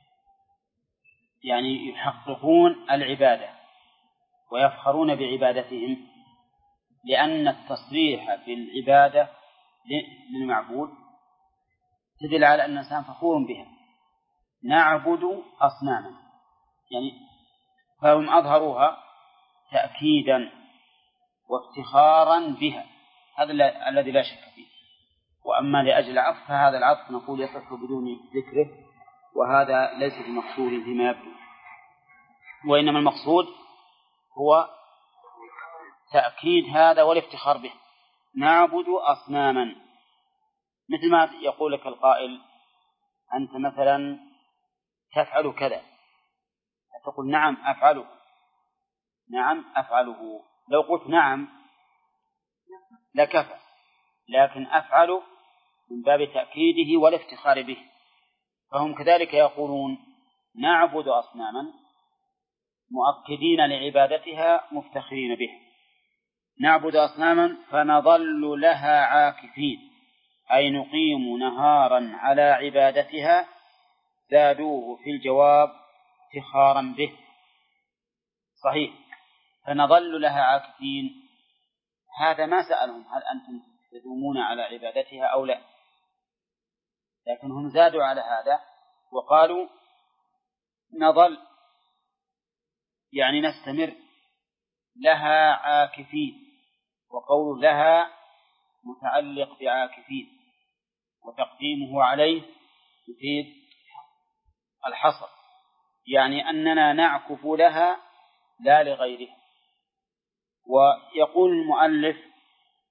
يعني يحققون العبادة ويفخرون بعبادتهم، لأن التصريح بالعبادة للمعبود تدل على أن الإنسان فخور بها. نعبد أصناما، يعني فهم أظهروها تأكيدا وافتخارا بها، هذا الذي لا شك فيه. وأما لأجل العطف فهذا العطف نقول يصح بدون ذكره، وهذا ليس بمقصود فيما يبدو، وإنما المقصود هو تأكيد هذا والافتخار به. نعبد أصناما، مثل ما يقول لك القائل أنت مثلا تفعل كذا، تقول نعم أفعله، نعم أفعله. لو قلت نعم لكفى، لكن أفعله من باب تأكيده والافتخار به. فهم كذلك يقولون نعبد أصناما مؤكدين لعبادتها مفتخرين به. نعبد أصناما فنظل لها عاكفين، أي نقيم نهارا على عبادتها، زادوه في الجواب افتخارا به. صحيح، فنظل لها عاكفين، هذا ما سألهم هل أنتم تدومون على عبادتها أو لا، لكن هم زادوا على هذا وقالوا نظل يعني نستمر لها عاكفين. وقول لها متعلق بعاكفين، وتقديمه عليه يفيد الحصر، يعني أننا نعكف لها لا لغيرها. ويقول المؤلف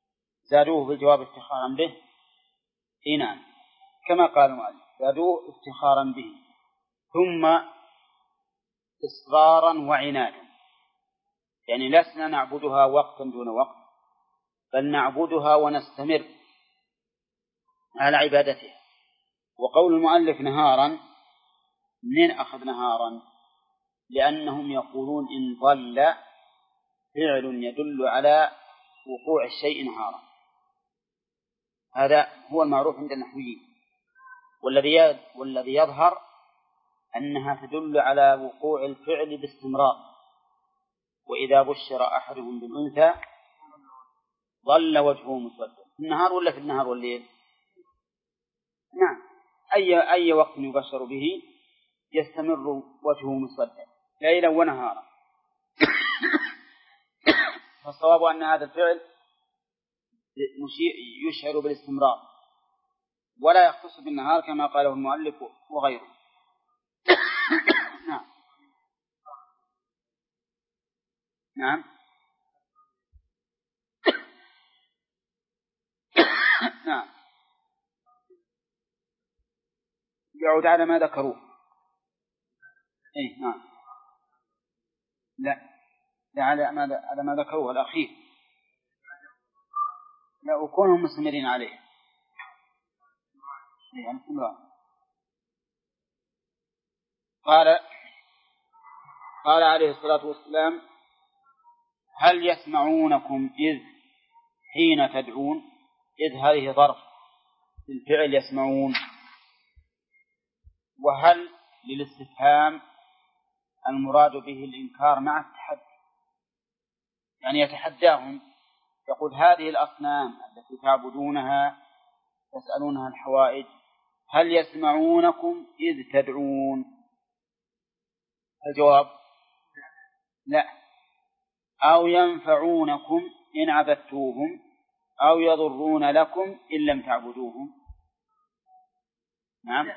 زادوه في الجواب افتخارا به. نعم كما قال المؤلف زادوه افتخارا به، ثم إصرارا وعنادا، يعني لسنا نعبدها وقتا دون وقت، بل نعبدها ونستمر على عبادتها. وقول المؤلف نهارا، منين أخذ نهارا؟ لأنهم يقولون إن ظل فعل يدل على وقوع الشيء نهارا، هذا هو المعروف عند النحويين. والذي يظهر أنها تدل على وقوع الفعل باستمرار. وإذا بشر أحدهم بالأنثى ظل وجهه مسودا، في النهار ولا في النهار والليل؟ نعم أي وقت يبشر به يستمر وجهه مسودا ليلا ونهارا. فالصواب أن هذا الفعل يشعر بالاستمرار ولا يختص بالنهار كما قاله المؤلف وغيره. نعم نعم نعم يعود على ما ذكروه. نعم لا على ما ذكروه الأخير، لا وكونوا مستمرين عليه. قال عليه الصلاة والسلام هل يسمعونكم إذ حين تدعون؟ إذ هذه ظرف الفعل يسمعون، وهل للاستفهام المراد به الإنكار مع التحدي، يعني يتحداهم يقول هذه الأصنام التي تعبدونها تسألونها الحوائج هل يسمعونكم إذ تدعون؟ الجواب لا. أو ينفعونكم إن عبدتوهم أو يضرون لكم إن لم تعبدوهم. نعم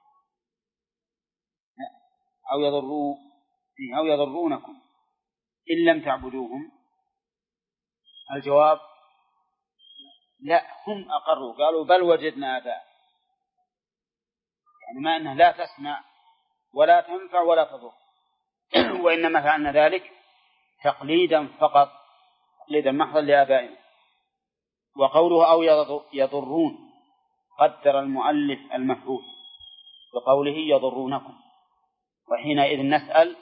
أو يضرونكم إن لم تعبدوهم. الجواب لا، هم أقروا قالوا بل وجدنا آباء، يعني ما أنها لا تسمع ولا تنفع ولا تضر، وإنما فعلنا ذلك تقليدا فقط، تقليدا محضا لآبائنا. وقوله أو يضرون قدر المؤلف المفعول بقوله يضرونكم، وحينئذ نسأل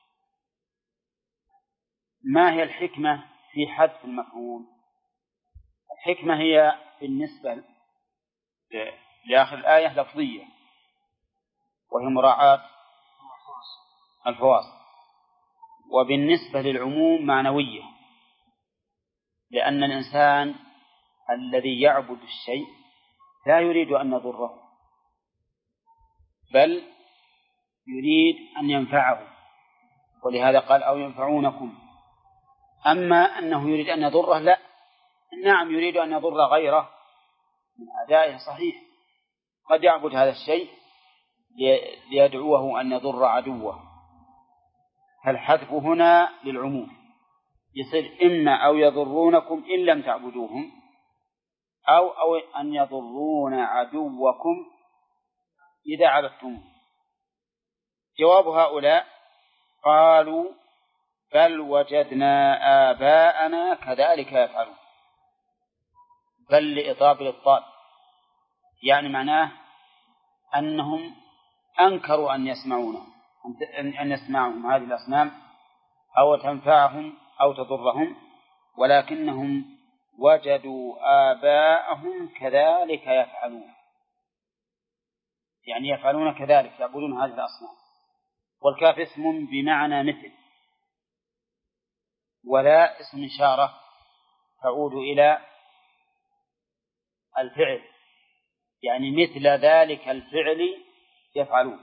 ما هي الحكمة في حذف المفعول؟ الحكمة هي بالنسبة لآخر الآية لفظية، وهي مراعاة الفواصل، وبالنسبة للعموم معنوية، لأن الإنسان الذي يعبد الشيء لا يريد أن يضره بل يريد أن ينفعه، ولهذا قال أو ينفعونكم. أما أنه يريد أن يضره لا، نعم يريد أن يضر غيره من أدائه صحيح، قد يعبد هذا الشيء ليدعوه أن يضر عدوه. فالحذف هنا للعموم يصير إما أو يضرونكم إن لم تعبدوهم أو أن يضرون عدوكم إذا عبدتم. جواب هؤلاء قالوا بل وجدنا آباءنا كذلك يفعلون. بل لإطاب الإبطال، يعني معناه أنهم أنكروا أن يسمعهم هذه الأصنام أو تنفعهم أو تضرهم، ولكنهم وجدوا آباءهم كذلك يفعلون، يعني يفعلون كذلك، يعبدون هذه الأصنام. والكاف اسم بمعنى مثل، ولا اسم إشارة تعود إلى الفعل، يعني مثل ذلك الفعل يفعلون.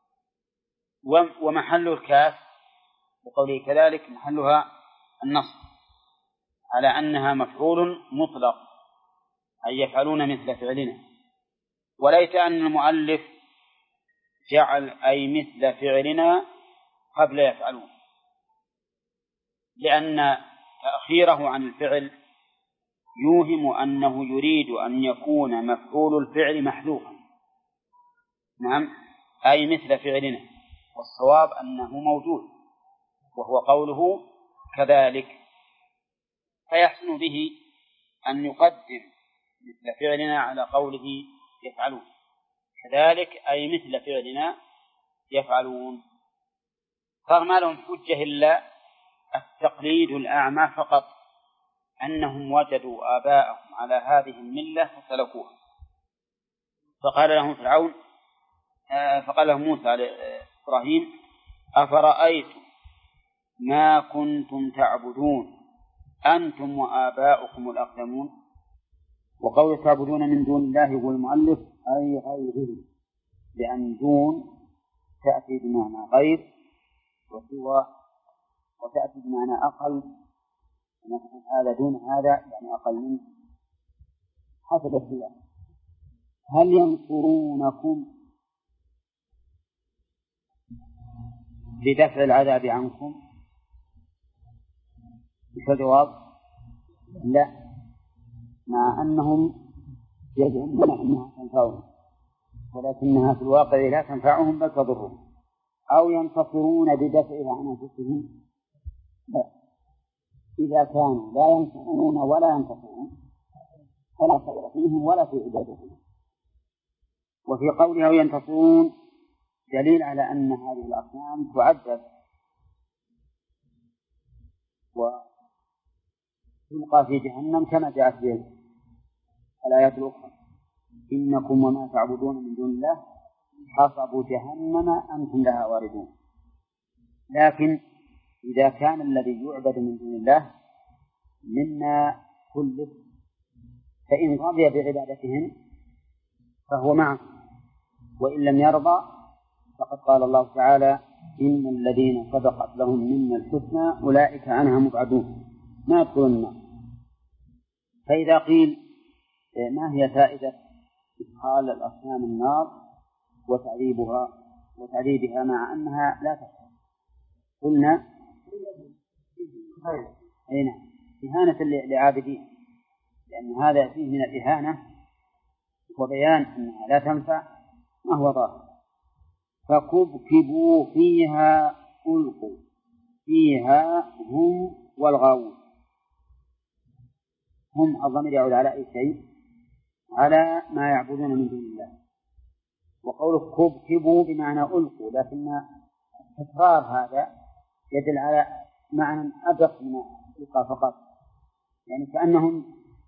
ومحل الكاف بقوله كذلك محلها النصب على أنها مفعول مطلق، أي يفعلون مثل فعلنا. وليت أن المؤلف جعل أي مثل فعلنا قبل يفعلون، لأن تأخيره عن الفعل يوهم أنه يريد أن يكون مفعول الفعل محذوفا. نعم، أي مثل فعلنا، والصواب أنه موجود، وهو قوله كذلك، فيحسن به أن يقدم مثل فعلنا على قوله يفعلون. كذلك أي مثل فعلنا يفعلون. فما لهم حجة إلا التقليد الأعمى فقط، أنهم وجدوا آباءهم على هذه الملة فسلكوها. فقال لهم موسى إبراهيم: أفرأيتم ما كنتم تعبدون أنتم وآباؤكم الأقدمون. وقول تعبدون من دون الله يقول المؤلف أي غيره، لأن دون تأتي بمعنى غير وسوى، وتأتي بمعنى أقل، ونقول هذا دون هذا يعني أقل منه حسب الخلاف. هل ينصرونكم بدفع العذاب عنكم؟ الجواب لا، مع أنهم يزعمون أنها تنفعهم، ولكنها في الواقع لا تنفعهم بل تضرهم. أو ينتصرون بدفعها عن أنفسهم؟ لا، إذا كانوا لا ينصرون ولا ينتصرون فلا خير فيهم ولا في عبادتهم. وفي قوله ينتصرون دليل على أن هذه الأصنام تعذب وتلقى في جهنم كما جاءت به الآيات الأخرى: إنكم وما تعبدون من دون الله حصب جهنم أنتم لها واردون. لكن إذا كان الذي يعبد من دون الله منا كله فإن رضي بعبادتهم فهو معه، وإن لم يرضى فقد قال الله تعالى: إن الذين سبقت لهم منا الحسنى أولئك عنها مبعدون ما يدخلون النار. فإذا قيل ما هي فائدة إدخال الأصنام النار وتعذيبها مع أنها لا تحصل؟ قلنا إهانة لعابدين، لأن هذا فيه من الإهانة وبيان أنها لا تنفع ما هو ظاهر. فكبكبوا فيها ألقوا فيها هم والغاوون. هم الضمير يعود على أي شيء؟ على ما يعبدون من دون الله. وقوله كبكبوا بمعنى ألقوا، لكن التكرار هذا يدل على معنى أدق من ألقى فقط، يعني كأنهم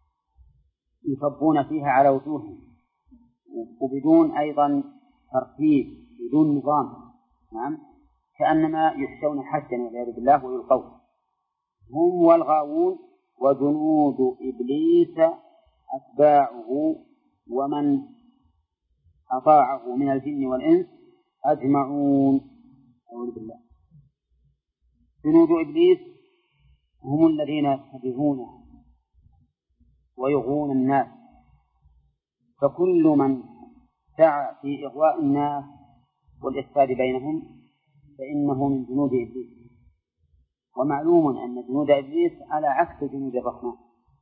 يصبون فيها على وجوههم وبدون أيضا ترتيب، بدون نظام. نعم، كأنما يحشون حشا والعياذ بالله ويلقون. هم والغاوون وجنود إبليس أتباعه ومن أطاعه من الجن والإنس أجمعون. أعوذ بالله. جنود إبليس هم الذين يتبعونه ويغوون الناس، فكل من سعى في إغواء الناس والإفساد بينهم فإنه من جنود إبليس. ومعلوم أن جنود إبليس على عكس جنود الرحمن.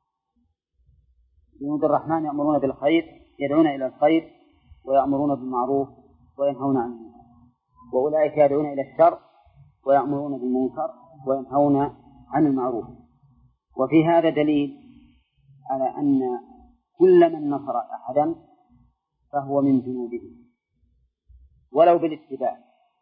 جنود الرحمن يأمرون بالخير، يدعون إلى الخير ويأمرون بالمعروف وينهون عن المنكر، وأولئك يدعون إلى الشر ويأمرون بالمنكر وينهون عن المعروف. وفي هذا دليل على أن كل من نصر أحدا فهو من جنوده ولو بالاتباع،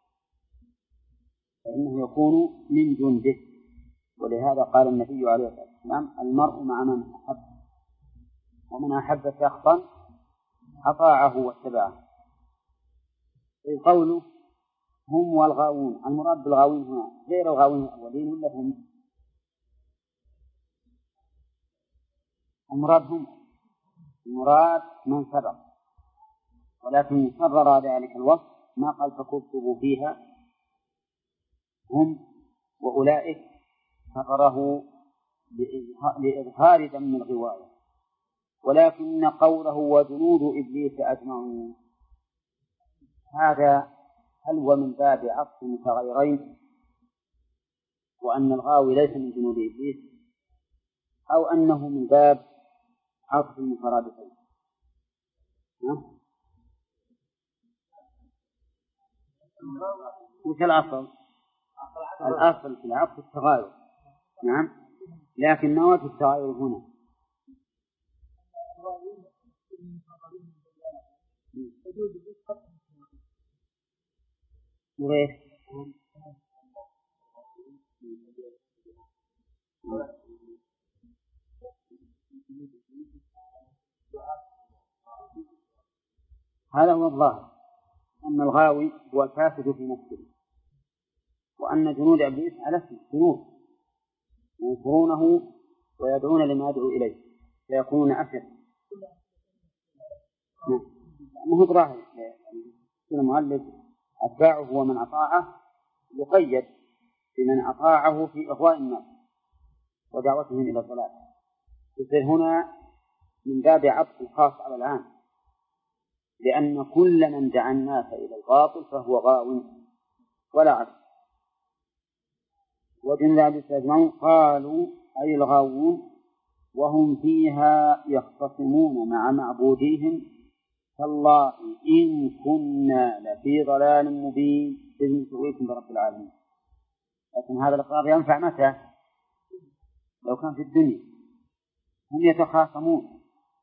فإنه يكون من جنده. ولهذا قال النبي عليه الصلاة والسلام: المرء مع من أحب، ومن أحب شخصا أطاعه واتبعه. قوله هم والغاوون، المراد بالغاوين هنا غير الغاوين الأولين ولا هم؟ المراد من سبق، ولكن كرر ذلك الوصف ما قال فكبكبوا فيها هم وأولئك، كرره لإظهار ذم الغواية. ولكن قوله وجنود إبليس أجمعون هذا هل هو من باب عطف متغيرين وأن الغاوي ليس من جنود إبليس، أو أنه من باب عطف المترادفين. وش الأصل؟ الأصل في العطف التغاير. نعم، لكن ما وجه التغاير هنا؟ وغير هذا هو الظاهر، أن الغاوي هو الفاسد في نفسه، وأن جنود إبليس على جنود ينصرونه ويدعون لما يدعو إليه فيكونون أشد. مو ظاهر المؤلف أتباعه ومن أطاعه يقيد بمن أطاعه في إغواء الناس ودعوتهم إلى الضلال، يصير هنا من باب عطف الخاص على العام، لأن كل من دعا الناس إلى الباطل فهو غاو ولا عطف. وجن ذلك أجمعون قالوا أي الغاوون وهم فيها يختصمون مع معبوديهم تالله إن كنا لفي ضلال مبين إذ نسويكم برب العالمين. لكن هذا الإقرار ينفع متى؟ لو كان في الدنيا. هم يتخاصمون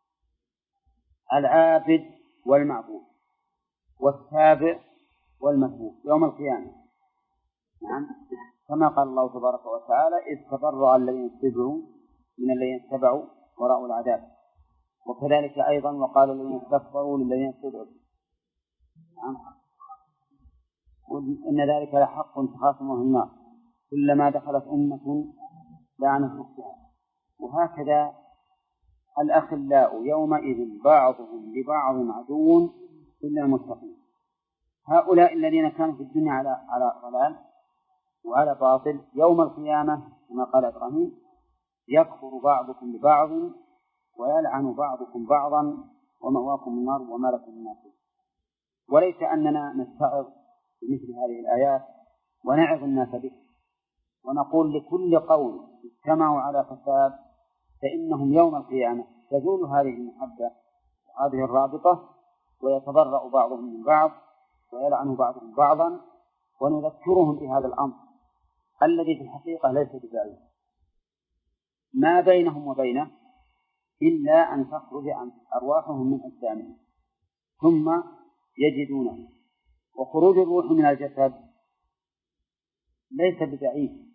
العابد والمعبود والتابع والمتبوع يوم القيامة. نعم، كما قال الله تبارك وتعالى إذ تبرأ الذين اتبعوا من الذين اتبعوا ورأوا العذاب، وكذلك أيضا وقال الذين استكبروا للذين اتبعوا إن ذلك لحق تخاصمه النار كلما دخلت أمة لعنت أختها. وهكذا الأخلاء يومئذ بعضهم لبعض عدو إلا المتقين. هؤلاء الذين كانوا في الدنيا على ضلال وعلى باطل يوم القيامة كما قال إبراهيم يكفر بعضكم ببعض ويلعن بعضكم بعضا ومأواكم النار وما لكم من ناصر. وليس أننا نستعظ بمثل هذه الآيات ونعظ الناس به ونقول لكل قوم اجتمعوا على فساد فإنهم يوم القيامة تزول هذه المحبة وهذه الرابطة ويتبرأ بعضهم من بعض ويلعن بعضهم بعضا، ونذكرهم بهذا الأمر الذي في الحقيقة ليس ببعيد ما بينهم وبينه إلا أن تخرج عن أرواحهم من أجسامهم ثم يجدونه. وخروج الروح من الجسد ليس ببعيد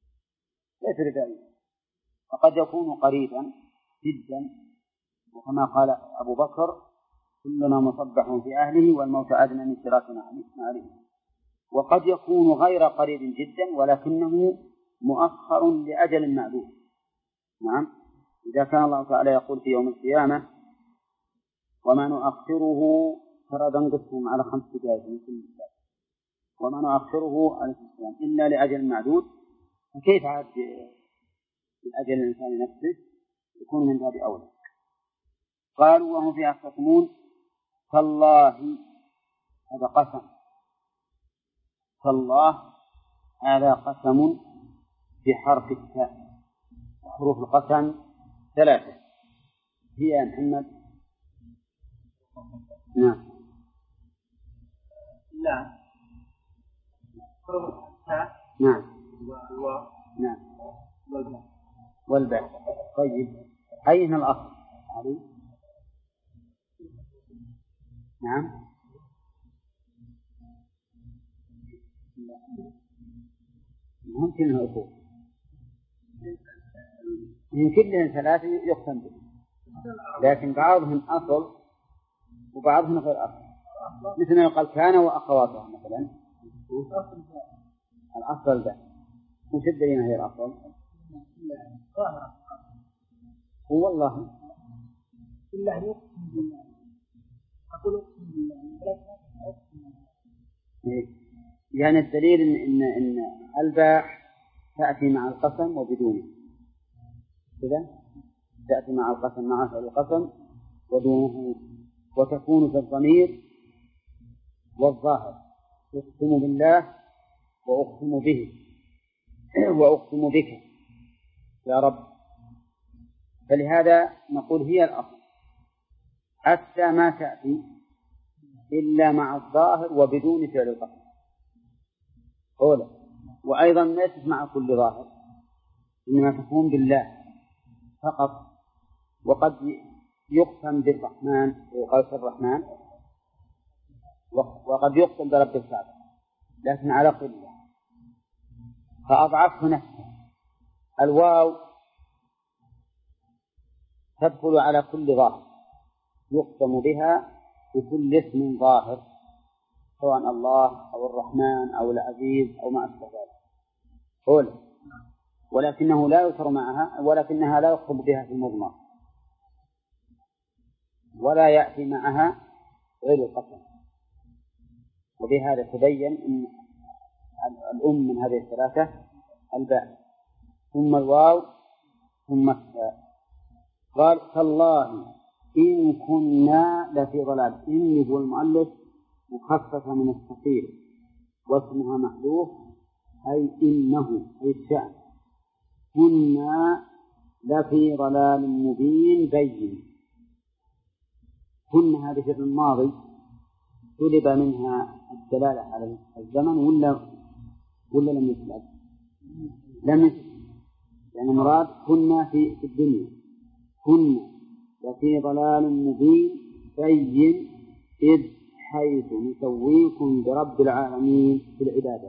فقد يكون قريبا جدا، وكما قال أبو بكر كلنا مصبح في أهله والموت أدنى من شراكنا عليه. وقد يكون غير قريب جدا ولكنه مؤخر لأجل معلوم. نعم، إذا كان الله تعالى يقول في يوم القيامة وما نؤخره ترى بنقسم على 5 دقائق من كل دقائق وما نؤخره عليه السلام إلا لأجل معدود، فكيف عاد الأجل الإنسان نفسه يكون من باب أولى. قالوا وهم فيها يختصمون تالله هذا قسم، تالله هذا قسم بحرف التاء، وحروف القسم 3 هي يا محمد. نعم لا نعم نعم والباء. طيب أين الأصل علي؟ نعم ممكن أنه يكون من كل 3 يقسم به، لكن بعضهم أصل وبعضهم غير أصل، مثل ما يقال كان وأخواتها مثلا الأصل ده وش الدليل هي الأصل؟ هو والله بالله يقسم بالله أقول أقسم بالله يعني الدليل إن الباء تأتي مع القسم وبدونه كذا، تأتي مع القسم مع القسم ودونه، وتكون في الضمير والظاهر أقسم بالله وأقسم به وأقسم بك يا رب. فلهذا نقول هي الأصل حتى ما تأتي إلا مع الظاهر وبدون فعل القسم أولا، وأيضا ليست مع كل ظاهر، إنما تكون بالله فقط. وقد يقسم بالرحمن ويقال الرحمن، وقد يقسم برب الكعبة لكن على قلة فأضعفه نفسه. الواو تدخل على كل ظاهر يقسم بها بكل اسم ظاهر، سواء الله أو الرحمن أو العزيز أو ما أشبه ذلك أولا، ولكنه لا يذكر معها، ولكنها لا يقسم بها في المضمر ولا يأتي معها غير القسم. وبهذا تبين أن الأم من هذه الثلاثة الباء ثم الواو ثم التاء. قال تالله إن كنا لفي ضلال. إن هو المؤلف مخففة من الثقيل واسمها محذوف، أي إنه أي الشأن. كنا لفي ضلال مبين بين. كنا هذه في الماضي طلب منها الدلالة على الزمن ولا لم يطلب؟ لم يطلب، يعني مراد كنا في الدنيا. كنا وفي ضلال مبين بين إذ حيث نسويكم برب العالمين في العبادة.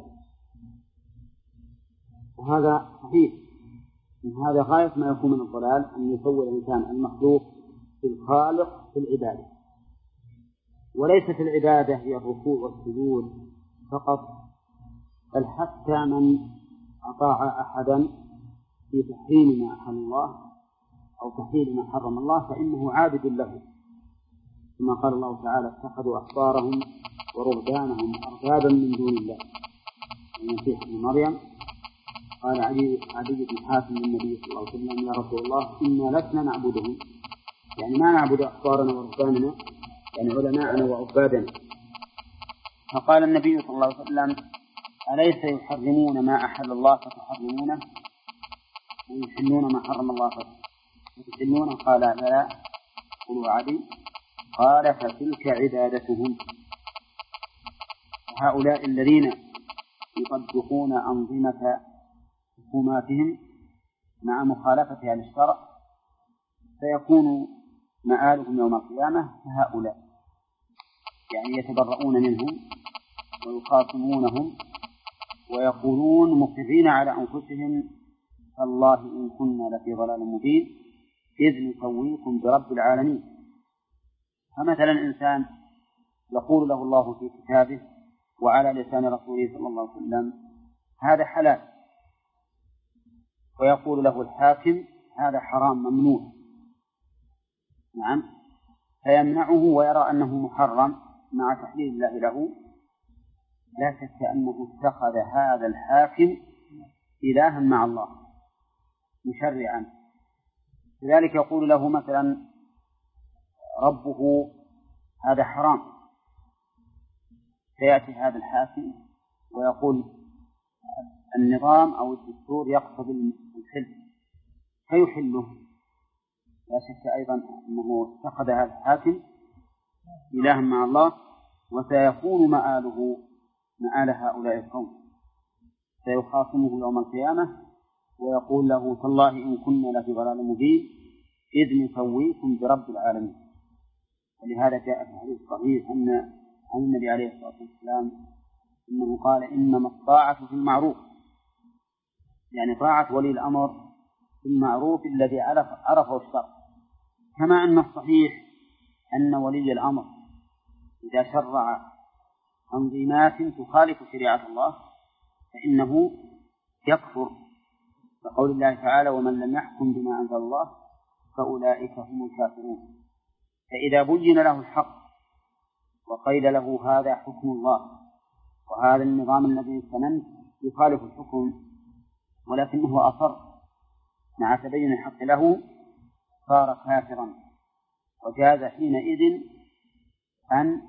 وهذا صحيح، هذا غاية ما يكون من الضلال أن يسوي الإنسان المخلوق في الخالق في العبادة. وليست العبادة هي الركوع والسجود فقط، بل حتى من أطاع أحدا في تحريم ما أحل الله أو تحليل ما حرم الله فإنه عابد له، كما قال الله تعالى اتخذوا أحبارهم ورهبانهم أربابا من دون الله. المسيح ابن مريم قال عدي بن حاتم للنبي صلى الله عليه وسلم يا رسول الله إنا لسنا نعبدهم، يعني ما نعبد أحبارنا ورهباننا، يعني علماءنا وعبادنا. فقال النبي صلى الله عليه وسلم أليس يحرمون ما أحل الله فتحرمونه ويحلون ما حرم الله فتحلونه؟ قال لا. قلوا عدي. قال فتلك عبادتهم. وهؤلاء الذين يطبقون أنظمة حكوماتهم مع مخالفتها للشرع سيكون مآلهم يوم القيامة هؤلاء، يعني يتبرؤون منهم ويخاصمونهم ويقولون مقرين على أنفسهم تالله إن كنا لفي ضلال مبين إذ نسويكم برب العالمين. فمثلا إنسان يقول له الله في كتابه وعلى لسان رسوله صلى الله عليه وسلم هذا حلال، ويقول له الحاكم هذا حرام ممنوع، نعم، فيمنعه ويرى أنه محرم مع تحليل الله له، لا شك أنه اتخذ هذا الحاكم إلها مع الله مشرعا. لذلك يقول له مثلا ربه هذا حرام، فيأتي هذا الحاكم ويقول النظام أو الدستور يقتضي الحل فيحله. لا شك أيضا أنه اتخذ هذا الحاكم إلها مع الله، وسيكون مآله مآل هؤلاء القوم، سيخاصمه يوم القيامة ويقول له تالله إن كنا لفي ضلال مبين إذ نسويكم برب العالمين. ولهذا جاء في الحديث الصحيح أن عن النبي عليه الصلاة والسلام إنه قال إنما الطاعة في المعروف، يعني طاعة ولي الأمر في المعروف الذي عرفه الشرع. كما أن الصحيح أن ولي الأمر إذا شرع تنظيمات تخالف شريعة الله فإنه يكفر، كقول الله تعالى ومن لم يحكم بما أنزل الله فأولئك هم الكافرون. فإذا بين له الحق وقيل له هذا حكم الله وهذا النظام الذي سننت يخالف الحكم ولكنه أصر مع تبين الحق له صار كافرا، وجاز حينئذ أن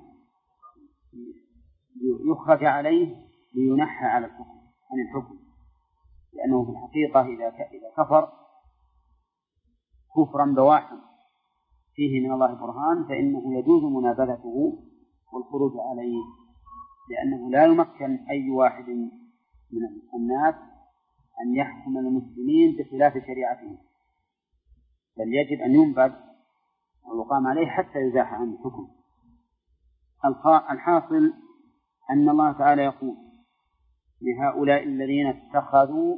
يخرج عليه لينحى عن الحكم، لأنه في الحقيقة إذا كفر كفرا بواحا فيه من الله برهان فإنه يجوز منابذته والخروج عليه، لأنه لا يمكن أي واحد من الناس أن يحكم المسلمين بخلاف شريعتهم، بل يجب أن ينبذ ويقام عليه حتى يزاح عنه الحكم. الحاصل أن الله تعالى يقول لهؤلاء الذين اتخذوا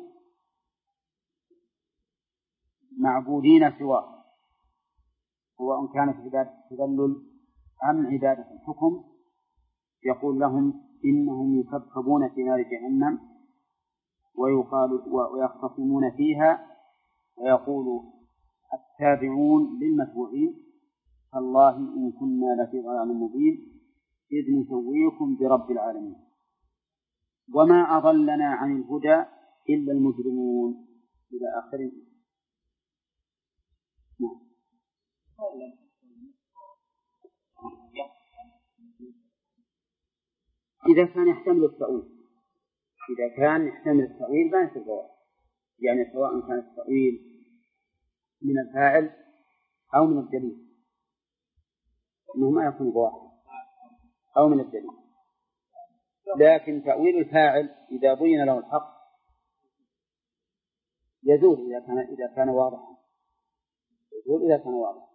معبودين سواه، سواء كانت عبادة التذلل أم عبادة الحكم، يقول لهم إنهم يكبكبون في نار جهنم ويختصمون فيها، ويقول التابعون للمتبوعين تالله إن كنا لفي ضلال مبين إذ نسويكم برب العالمين وما أضلنا عن الهدى إلا المجرمون إلى آخره. إذا كان يحتمل التأويل، إذا كان يحتمل التأويل ما يصير، يعني سواء كان التأويل من الفاعل أو من الدليل، إنه ما يكون بواحد أو من الدليل. لكن تأويل الفاعل إذا بين له الحق يزول إذا كان واضحا، يزول إذا كان واضحا.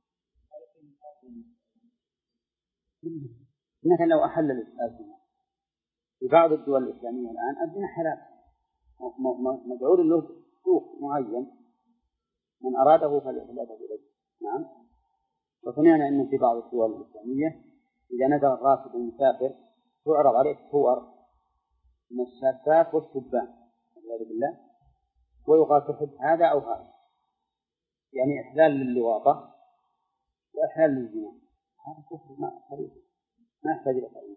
مثلا لو أحل الزنا في بعض الدول الإسلامية الآن الزنا حلال مدعو له سوق معين، من أراده فليذهب إليه. نعم. وسمعنا أن في بعض الدول الإسلامية إذا نزل الراكب المسافر تعرض عليه صور من الشابات والشبان والعياذ بالله، ويقال تحب هذا أو هذا، يعني إحلال للواطة وإحلال للزنا. هذا كفر ما يحتاج إلى تأويل.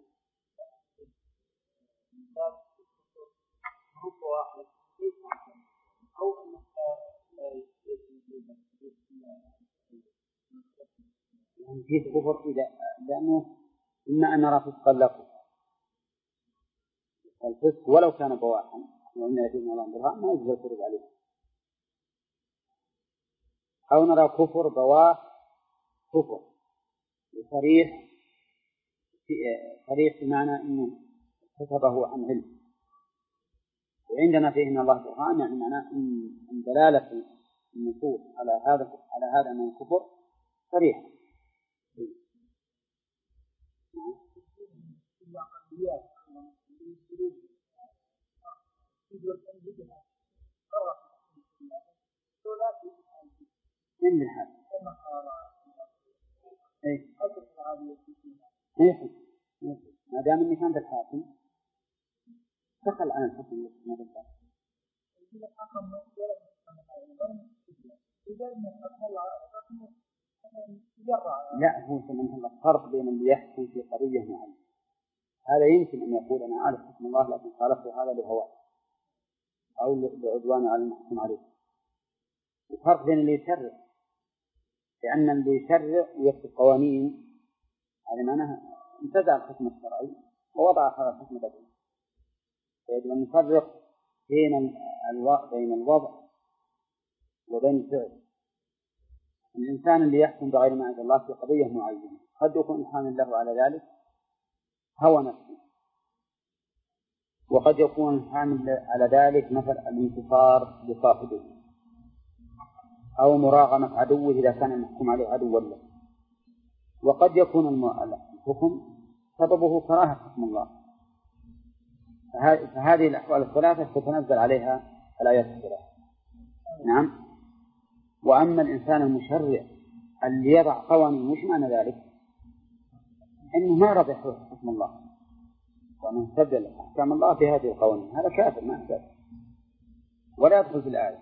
يعني فيه كفر لأنه إما أن نرى فسقا لكم، الفسق ولو كان بواحا وإن يتم الله برهان ما يجوز الخروج عليه، أو نرى كفر بواه كفر صريح بمعنى أنه كتبه عن علم، وعندنا فيه من الله برهان يعني معناه أن دلالة النصوص على هذا من الكفر صريح. من الحال ما دام أني كانت الحاكم دخل عن الحكم ما بالله. لا، هو سمعنا الفرق بين اللي يحكم في قضية معينة، هذا يمكن أن يقول أنا أعرف حكم الله لكن خالفت هذا لهواه أو لعدوان على المحكوم عليه. الفرق بين اللي يشرع، لأن اللي يشرع ويكتب قوانين هذا معناه انتزع الحكم الشرعي ووضع هذا الحكم بديل. فيجب أن نفرق بين الوضع وبين الفعل. الإنسان اللي يحكم بغير ما أنزل الله في قضية معينة قد يكون حامل له على ذلك هوى نفسه، وقد يكون حامل على ذلك مثل الانتصار لصاحبه أو مراغمة عدوه إذا كان المحكوم عليه عدوا له، وقد يكون الحكم سببه كراهة حكم الله. فهذه الأحوال الثلاثة تتنزل عليها الآيات الثلاثة. نعم. وأما الإنسان المشرع اللي يضع قوانين مش معنى ذلك أنه ما رضي حكم الله وأنه استبدل أحكام الله بهذه القوانين، هذا كافر ما أحدث ولا يدخل في الآية.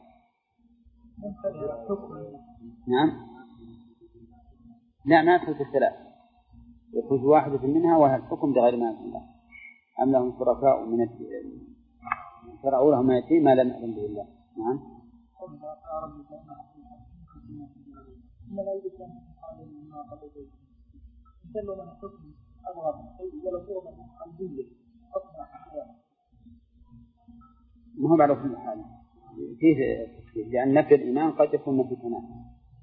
نعم. لا، ما يدخل في الثلاث، يدخل في واحدة منها وهي الحكم بغير ما أنزل الله. أم لهم شركاء شرعوا لهم ما يأتي ما لم يأذن به الله. نعم. ما هو على كل حال فيه تفسير، لأن نفي الإيمان قد يكون نفي كمال،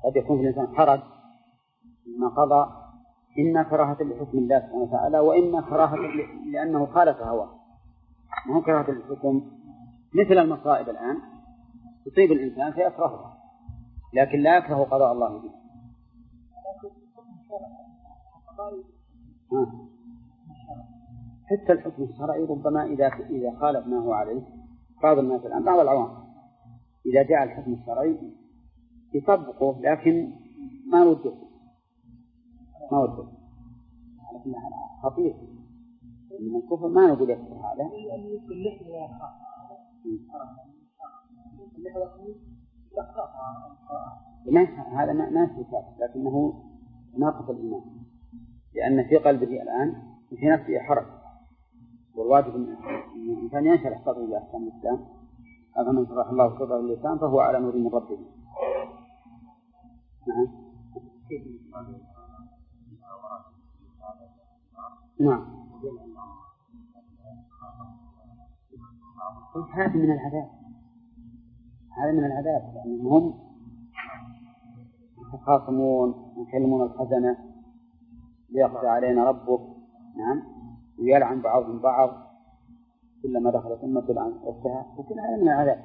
قد يكون في الإنسان حرج ما قضى، إما كراهة لحكم الله سبحانه وتعالى، وإما كراهة لأنه خالف هواه. ما هو كراهة للحكم مثل المصائب الآن تصيب الإنسان فيكرهها، لكن لا يكره قضاء الله به. حتى الحكم الشرعي ربما إذا خالف ما هو عليه بعض الناس الآن، بعض العوام إذا جاء الحكم الشرعي يطبقه لكن ما وده لكن خطير من الكفر. ما نقول يكفر هذا، هذا ما يستطيع، لكنه ناقص الإيمان، لأن في قلبه الآن في نفسه حرج، والواجب أن الإنسان ينشرح صدره لأحكام الإسلام. هذا من شرح الله صدره اللسان فهو على نور من ربه. نعم. هذا من العذاب، لأنهم يتخاصمون ويكلمون الخزنة ليقضي علينا ربك. نعم. ويلعن بعضهم بعض كلما دخلت أمة عن أختها، وكل هذا من العذاب.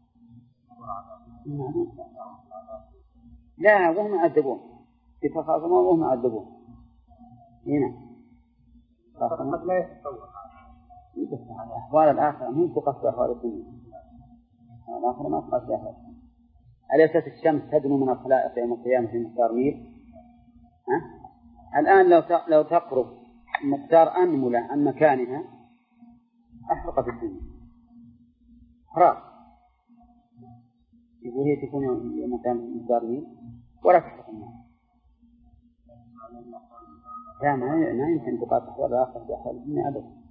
لا، وهم يعذبون يتخاصمون وهم يعذبون هنا. قد لا يتصور أحوال الآخرة هم تقصد أحوال الدنيا، الآخرة ما تقصد أحوال. أليست الشمس تدنو من الخلائق يوم القيامة في مقدار ميل؟ الآن لو تقرب مقدار أنملة عن مكانها أحرقت الدنيا حراق. يقول هي تكون يوم القيامة في مقدار ميل ولا تحرق النار. لا، ما يمكن تقاس أحوال الآخرة بأحوال الدنيا أبدا.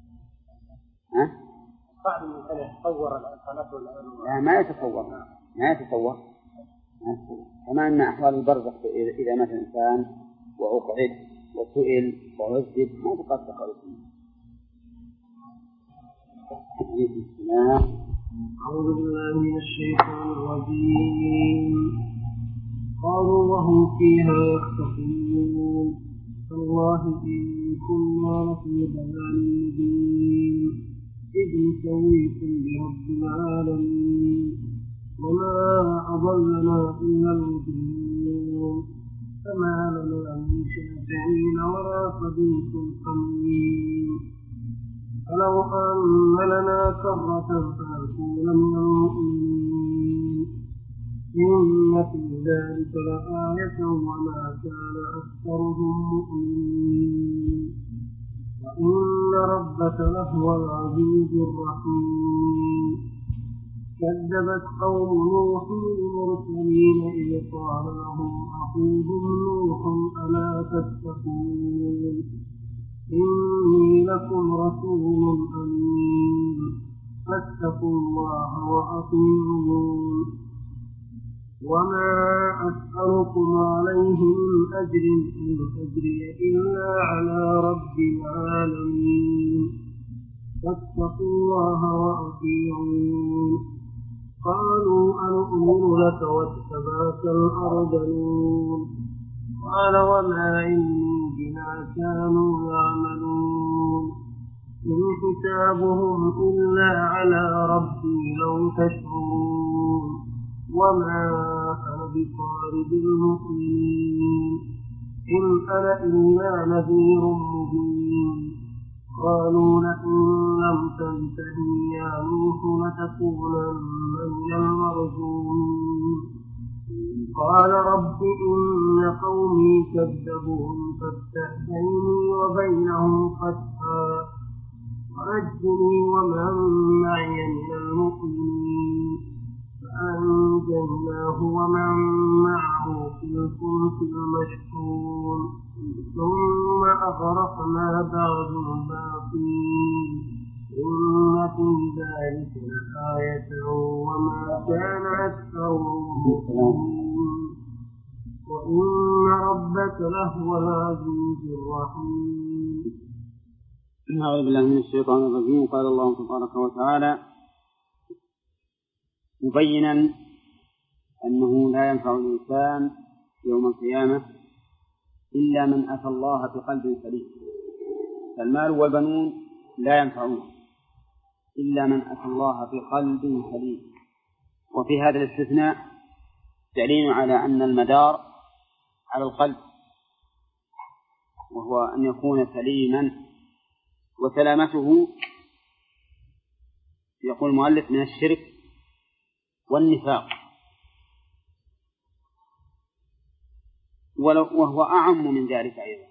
بعد من أن يتصور الأنسانات لا، ما يتصور. كما أن أحوال البرزخ إذا مات الإنسان وأقعد وسئل وعذب ما تقاس أحوال الدنيا. أعوذ بالله من الشيطان الرجيم. قالوا وهم فيها يختصمون تالله إن كنا لفي ضلال مبين إذ نسويكم برب العالمين وما أضلنا إلا المجرمون فما لنا من شافعين ولا صديق حميم فلو أن لنا كرة فنكون من المؤمنين إن في ذلك لآية وما كان أكثرهم مؤمنين وإن ربك لهو العزيز الرحيم كذبت قوم نوح المرسلين إذ قال لهم أخوهم نوح ألا تتقون إني لكم رسول أمين فاتقوا الله وأطيعون وما أسألكم عليه من أجر إن أجري إلا على رب العالمين فاتقوا الله وأطيعون قالوا أنؤمن لك واتبعك الأرذلون قال وما علمي بما كانوا يعملون إن حسابهم إلا على ربي لو تشعرون وما أنا بطارد المؤمنين إن أنا إلا نذير مبين قالوا لئن لم تنتهي يا نوح لتكونن من المرجومين قال رب إن قومي كذبون فافتح بيني وبينهم فتحا ونجني ومن معي من المؤمنين فأنجيناه ومن معه في الفلك المشحون ثم أغرقنا بعد الباقين إن في ذلك لآية وما كان أكثرهم مؤمنين وإن ربك لهو العزيز الرحيم. أعوذ بالله من الشيطان الرجيم. قال الله تبارك وتعالى مبينا أنه لا ينفع الإنسان يوم القيامة إلا من أتى الله بقلب سليم، فالمال والبنون لا ينفعون إلا من أتى الله بقلب سليم. وفي هذا الاستثناء دليل على أن المدار على القلب، وهو أن يكون سليما، وسلامته يقول المؤلف من الشرك والنفاق، وهو أعم من ذلك أيضا،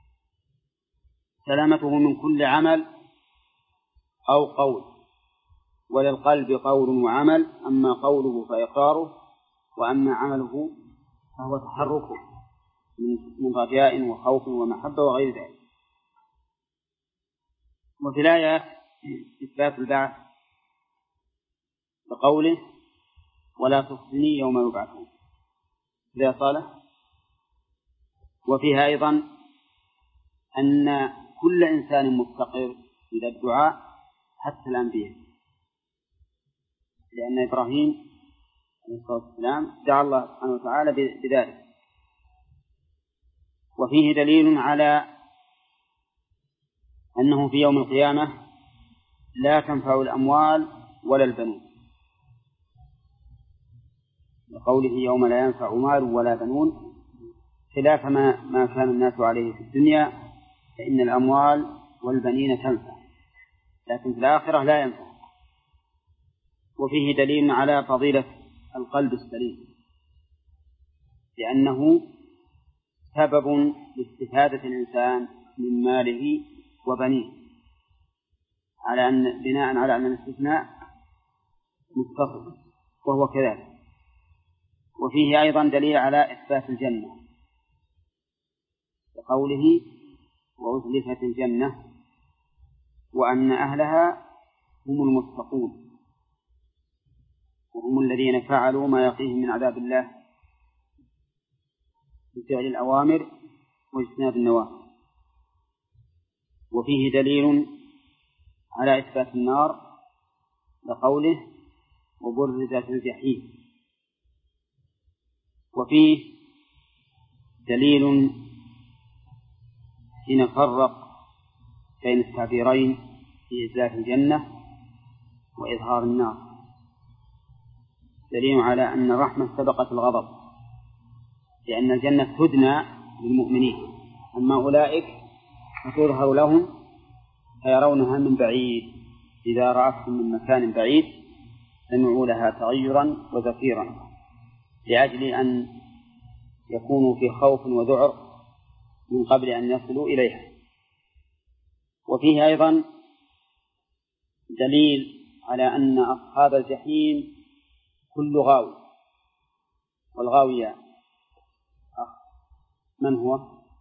سلامته من كل عمل أو قول، وللقلب قول وعمل، أما قوله فإقراره، وأما عمله فهو تحركه من رجاء وخوف ومحبة وغير ذلك. وفي الآية إثبات البعث بقوله ولا تخزني يوم يبعثون إذا صالح. وفيها أيضا أن كل إنسان مفتقر إلى الدعاء حتى الأنبياء، لأن إبراهيم عليه الصلاة والسلام دعا الله سبحانه وتعالى بذلك. وفيه دليل على أنه في يوم القيامة لا تنفع الأموال ولا البنون، لقوله يوم لا ينفع مال ولا بنون، خلاف ما كان الناس عليه في الدنيا، فإن الأموال والبنين تنفع، لكن في الآخرة لا ينفع. وفيه دليل على فضيلة القلب السليم، لأنه سبب لاستفادة الإنسان من ماله وبنيه، على أن بناء على أن الاستثناء متصل، وهو كذلك. وفيه أيضا دليل على إثبات الجنة، بقوله وأزلفت الجنة وأن أهلها هم المتقون، وهم الذين فعلوا ما يقيهم من عذاب الله بفعل الأوامر واجتناب النواهي. وفيه دليل على إثبات النار، بقوله وبرزت الجحيم. وفيه دليل حين فرق بين التعبيرين في إزلاف الجنة وإظهار النار، دليل على أن الرحمة سبقت الغضب، لأن الجنة تدنى للمؤمنين، أما أولئك فتظهر لهم فيرونها من بعيد، إذا رأتهم من مكان بعيد سمعوا لها تغيرا وزفيرا، لأجل أن يكونوا في خوف وذعر من قبل أن يصلوا إليها. وفيه أيضا دليل على أن أصحاب الجحيم كل غاوي، والغاوية من هو؟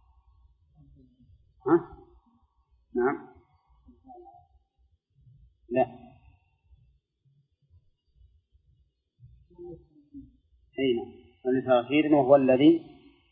ها؟ نعم؟ لا، أين؟ التأخير، وهو الذي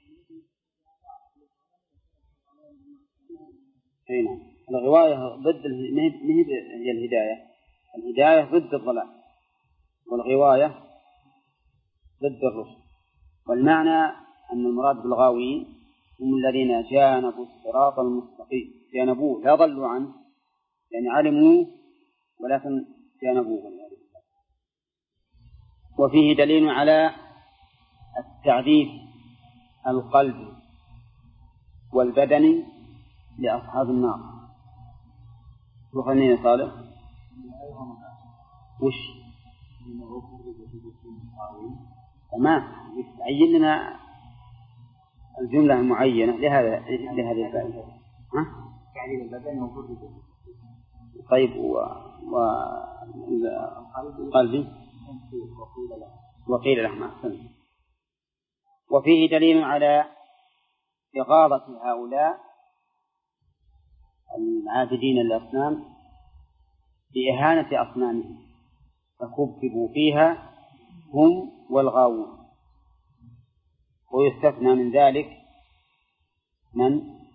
أين؟ الغواية ضد هي الهداية، الهداية ضد الضلال، والغواية ضد الرشد. والمعنى أن المراد بالغاوين هم الذين جانبوا الصراط المستقيم، جانبوه لا ضلوا عنه، يعني علموه ولكن جانبوه. وفيه دليل على التعذيب القلبي والبدني لأصحاب النار. وخلني صالح وش تمام عين لنا الجملة المعينة لهذه الفائدة. تعذيب البدن وفرد. طيب قلبي وقيل له أحسن. وفيه دليل على إغاظة هؤلاء العابدين للأصنام بإهانة أصنامهم، فكبكبوا فيها هم والغاوون. ويستثنى من ذلك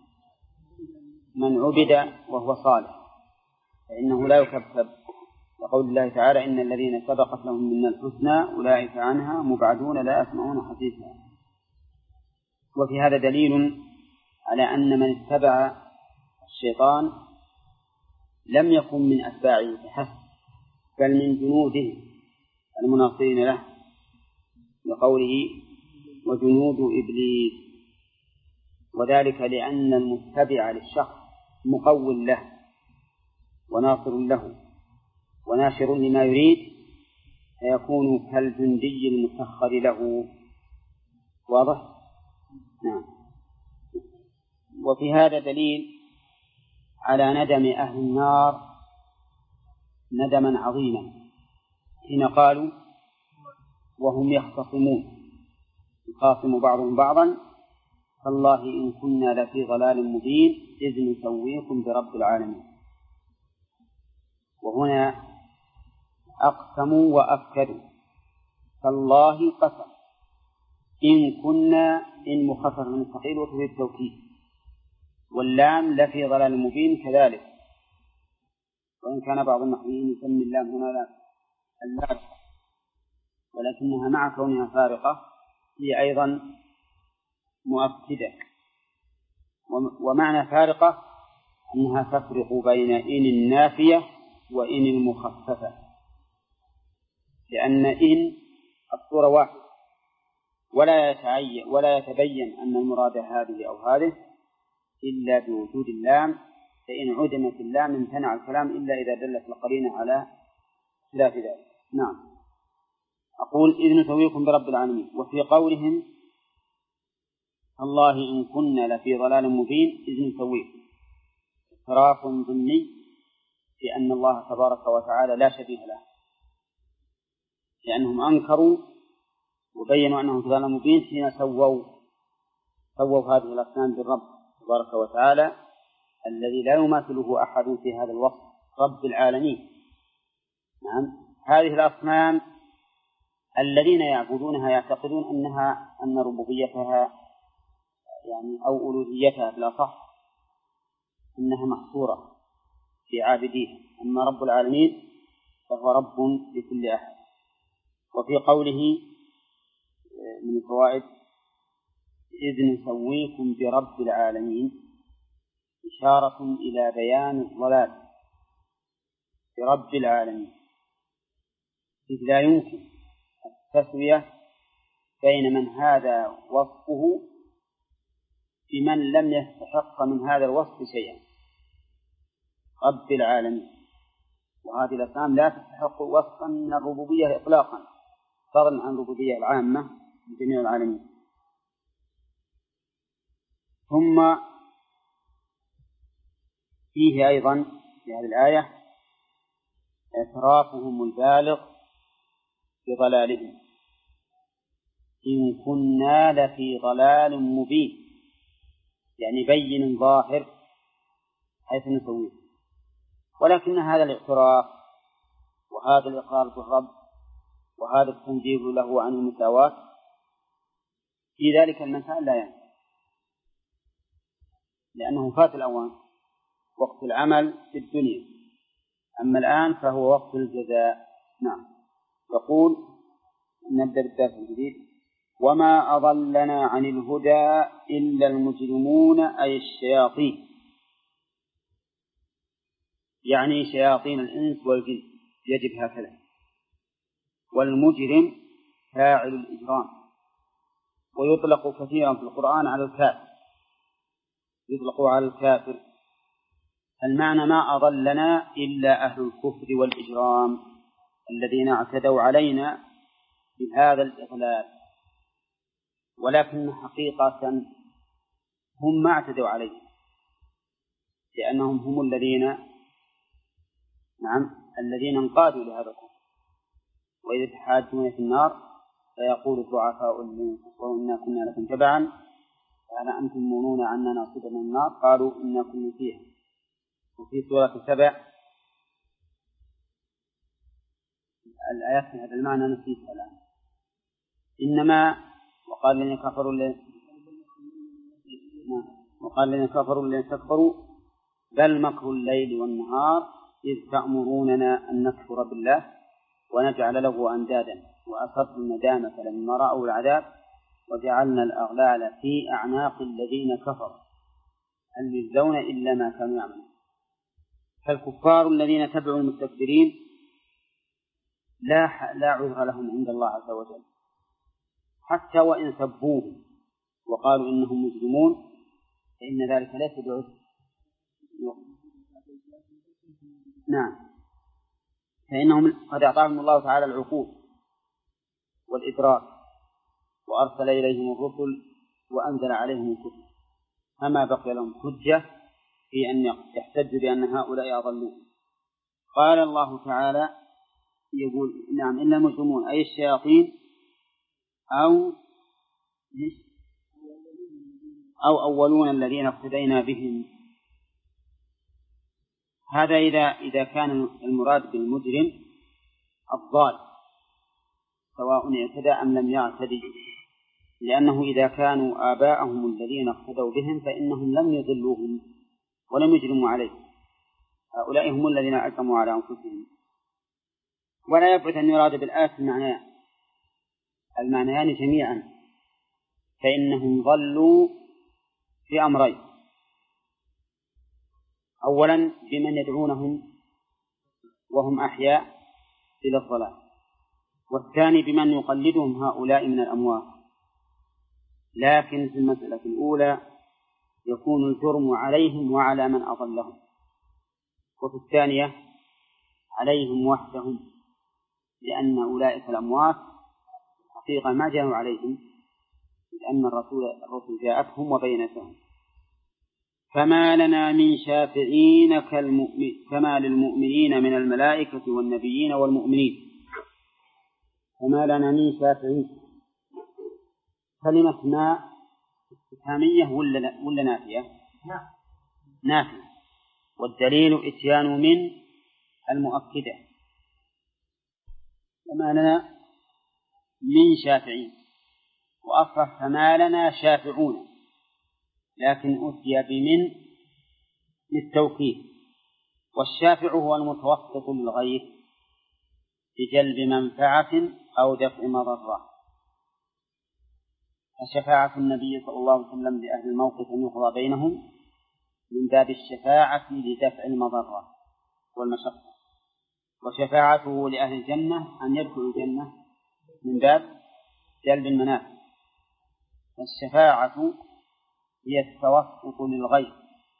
من عبد وهو صالح، فإنه لا يكبكب، وقول الله تعالى إن الذين سبقت لهم منا الحسنى أولئك عنها مبعدون لا يسمعون حديثها. وفي هذا دليل على أن من اتبع الشيطان لم يكن من أتباعه فحسب، بل من جنوده المناصرين له، لقوله وجنود إبليس. وذلك لأن المتبع للشخص مقول له وناصر له وناشر لما يريد، فيكون كالجندي المسخر له. واضح؟ نعم. وفي هذا دليل على ندم أهل النار ندما عظيما حين قالوا وهم يختصمون يخاصم بعضهم بعضا تالله إن كنا لفي ضلال مبين إذ نسويكم برب العالمين. وهنا أقسموا وأكدوا، تالله قسم، إن كنا إن مخفف من الثقيل وفي التوكيد، واللام لفي ضلال مبين كذلك، وإن كان بعض النحويين يسمي اللام هنا الفارقة، ولكنها مع كونها فارقة هي أيضا مؤكدة. ومعنى فارقة أنها تفرق بين إن النافية وإن المخففة، لأن إن الصورة واحدة ولا يتبين أن المراد هذه أو هذه إلا بوجود اللام، فإن عدمت اللام امتنع الكلام إلا إذا دلت القرينة على خلاف ذلك. نعم. أقول إذ نسويكم برب العالمين. وفي قولهم الله إن كنا لفي ضلال مبين إذ نسويكم اعتراف ضمني بأن الله تبارك وتعالى لا شبيه له، لأنهم أنكروا وبينوا أنهم في ضلال مبين حين سووا هذه الأصنام بالرب تبارك وتعالى الذي لا يماثله أحد في هذا الوصف، رب العالمين. نعم. هذه الأصنام الذين يعبدونها يعتقدون أن ربوبيتها يعني أو ألوهيتها بالأصح أنها محصورة في عابديه، أما رب العالمين فهو رب لكل أحد. وفي قوله من الفوائد إذ نسويكم برب العالمين إشارة إلى بيان الضلال برب العالمين، إذ لا يمكن التسوية بين من هذا وصفه بمن لم يستحق من هذا الوصف شيئا، رب العالمين. وهذه الأصنام لا تستحق وصفا من الربوبية إطلاقا، فضلا عن الربوبية العامة لجميع العالمين. ثم فيه أيضا في هذه الآية اعترافهم البالغ بضلالهم، إن كنا لفي ضلال مبين، يعني بين ظاهر حيث نسويه. ولكن هذا الاعتراف وهذا الإقرار بالرب وهذا التنزيه له عن المساواة في ذلك المكان لا يعني، لأنه فات الأوان وقت العمل في الدنيا، أما الآن فهو وقت الجزاء. نعم. يقول نبدأ بالدرس الجديد وما أضلنا عن الهدى إلا المجرمون أي الشياطين، يعني شياطين الإنس والجن، يجب هكذا. والمجرم فاعل الإجرام، ويطلق كثيرا في القرآن على الكافر، يطلق على الكافر. المعنى ما أضلنا إلا أهل الكفر والإجرام الذين اعتدوا علينا بهذا الإضلال، ولكن حقيقة هم ما اعتدوا عليه، لأنهم هم الذين انقادوا لهذا الكفر. وإذا تحاجون في النار فيقول الضعفاء الذين كفروا إنا كنا لكم تبعا فهل أنتم مؤمنون عنا نصيبا من النار قالوا إنا كنا فيها. وفي سورة 7 الآيات في هذا المعنى نسيتها الآن. إنما وقال الذين كفروا الذين استكبروا بل مكر الليل والنهار إذ تأمروننا أن نكفر بالله ونجعل له أندادا وأسروا الندامة لما رأوا العذاب وجعلنا الأغلال في أعناق الذين كفروا هل يجزون إلا ما كانوا يعملون. فالكفار الذين تبعوا المستكبرين لا عذر لهم عند الله عز وجل، حتى وإن سبوه وقالوا إنهم مجرمون فإن ذلك ليس بعذر. نعم، فإنهم قد أعطاهم الله تعالى العقول والإدراك وأرسل إليهم الرسل وأنزل عليهم الكتب، فما بقي لهم حجة في أن يحتجوا بأن هؤلاء أضلوا. قال الله تعالى يقول نعم إلا المجرمون أي الشياطين أو أولون الذين اقتدينا بهم. هذا إذا كان المراد بالمجرم الضال سواء اعتدى أم لم يعتدي، لأنه إذا كانوا آباءهم الذين اقتدوا بهم فإنهم لم يضلوهم ولم يجرموا عليه، هؤلاء هم الذين أجرموا على أنفسهم. ولا يبعد أن يراد بالآية المعنيان جميعا، فإنهم ضلوا في أمرين: أولا بمن يدعونهم وهم أحياء إلى الضلال، والثاني بمن يقلدهم هؤلاء من الأموات. لكن في المسألة الأولى يكون الجرم عليهم وعلى من أضلهم، وفي الثانية عليهم وحدهم، لأن أولئك الأموات حقيقة ما جاءوا عليهم، لأن الرسل جاءتهم وبينتهم. فما لنا من شافعين كما للمؤمنين من الملائكة والنبيين والمؤمنين. فما لنا من شافعين، كلمة ما استفهامية ولا نافية؟ نافية، والدليل إتيان من المؤكدة. فما لنا من شافعين، وأصرف فما لنا شافعون، لكن أتي بمن للتوكيد. والشافع هو المتوسط للغير بجلب منفعة أو دفع مضرة. فشفاعة النبي صلى الله عليه وسلم لأهل الموقف أن يقضى بينهم من باب الشفاعة لدفع المضرة والمشقة، وشفاعته لأهل الجنة أن يدخلوا الجنة من باب جلب المنافع. فالشفاعة هي التوسط للغير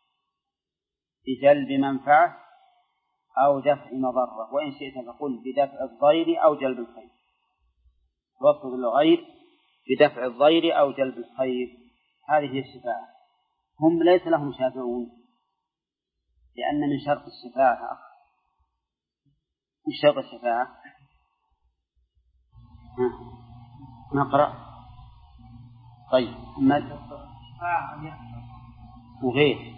بجلب منفعة أو دفع مضرة، وإن شئت فقل بدفع الضير أو جلب الخير. توسط للغير بدفع الضير أو جلب الخير، هذه هي الشفاعة. هم ليس لهم شافعون، لأن من شرط الشفاعة من شرط الشفاعة نقرأ. طيب وغير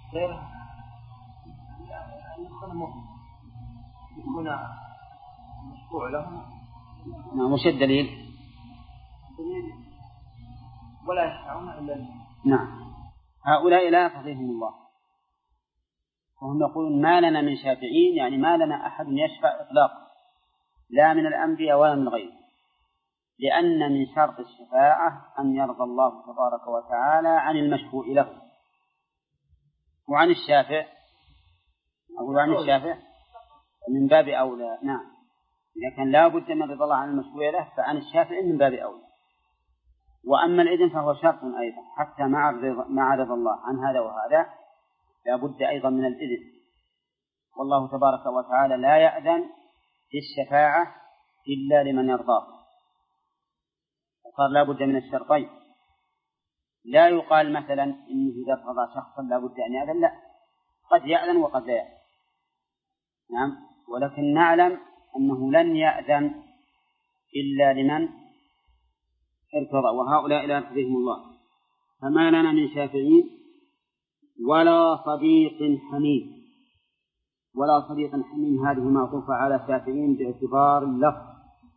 يكون مشروع لهم. وش الدليل؟ ولا يشفعون إلا نعم، هؤلاء لا يقضيهم الله، وهم يقولون ما لنا من شافعين، يعني ما لنا أحد يشفع إطلاقا، لا من الأنبياء ولا من غيره، لأن من شرط الشفاعة أن يرضى الله تبارك وتعالى عن المشفوع له. وعن الشافع أقول عن الشافع من باب أولى. نعم، إذا كان لا بد من رضا الله عن المشفوع له فعن الشافع من باب أولى. وأما الإذن فهو شرط أيضا، حتى مع رضا الله عن هذا وهذا لا بد أيضا من الإذن، والله تبارك وتعالى لا يأذن في الشفاعة إلا لمن يرضاه، وقال لا بد من الشرطين. لا يقال مثلا إنه إذا قضى شخصا لا بد أن يأذن، لا، قد يأذن وقد لا يأذن. نعم، ولكن نعلم أنه لن يأذن إلا لمن ارتضى، وهؤلاء لا يرتضيهم الله. فما لنا من شافعين ولا صديق حميم. ولا صديق حميم هذه معطوفة على شافعين باعتبار اللفظ،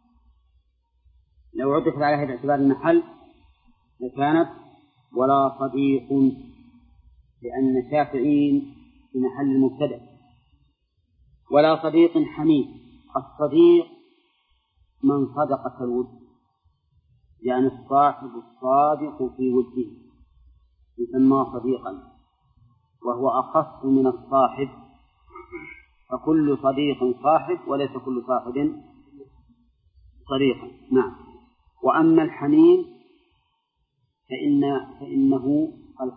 لو عطفت عليها باعتبار المحل لكانت ولا صديق، لأن شافعين في محل المبتدأ، ولا صديق حميم. الصديق من صدقة الود، يعني الصاحب الصادق في وده يسمى صديقا، وهو أخص من الصاحب، فكل صديق صاحب وليس كل صاحب صديقا. نعم. وأما الحميم فإنه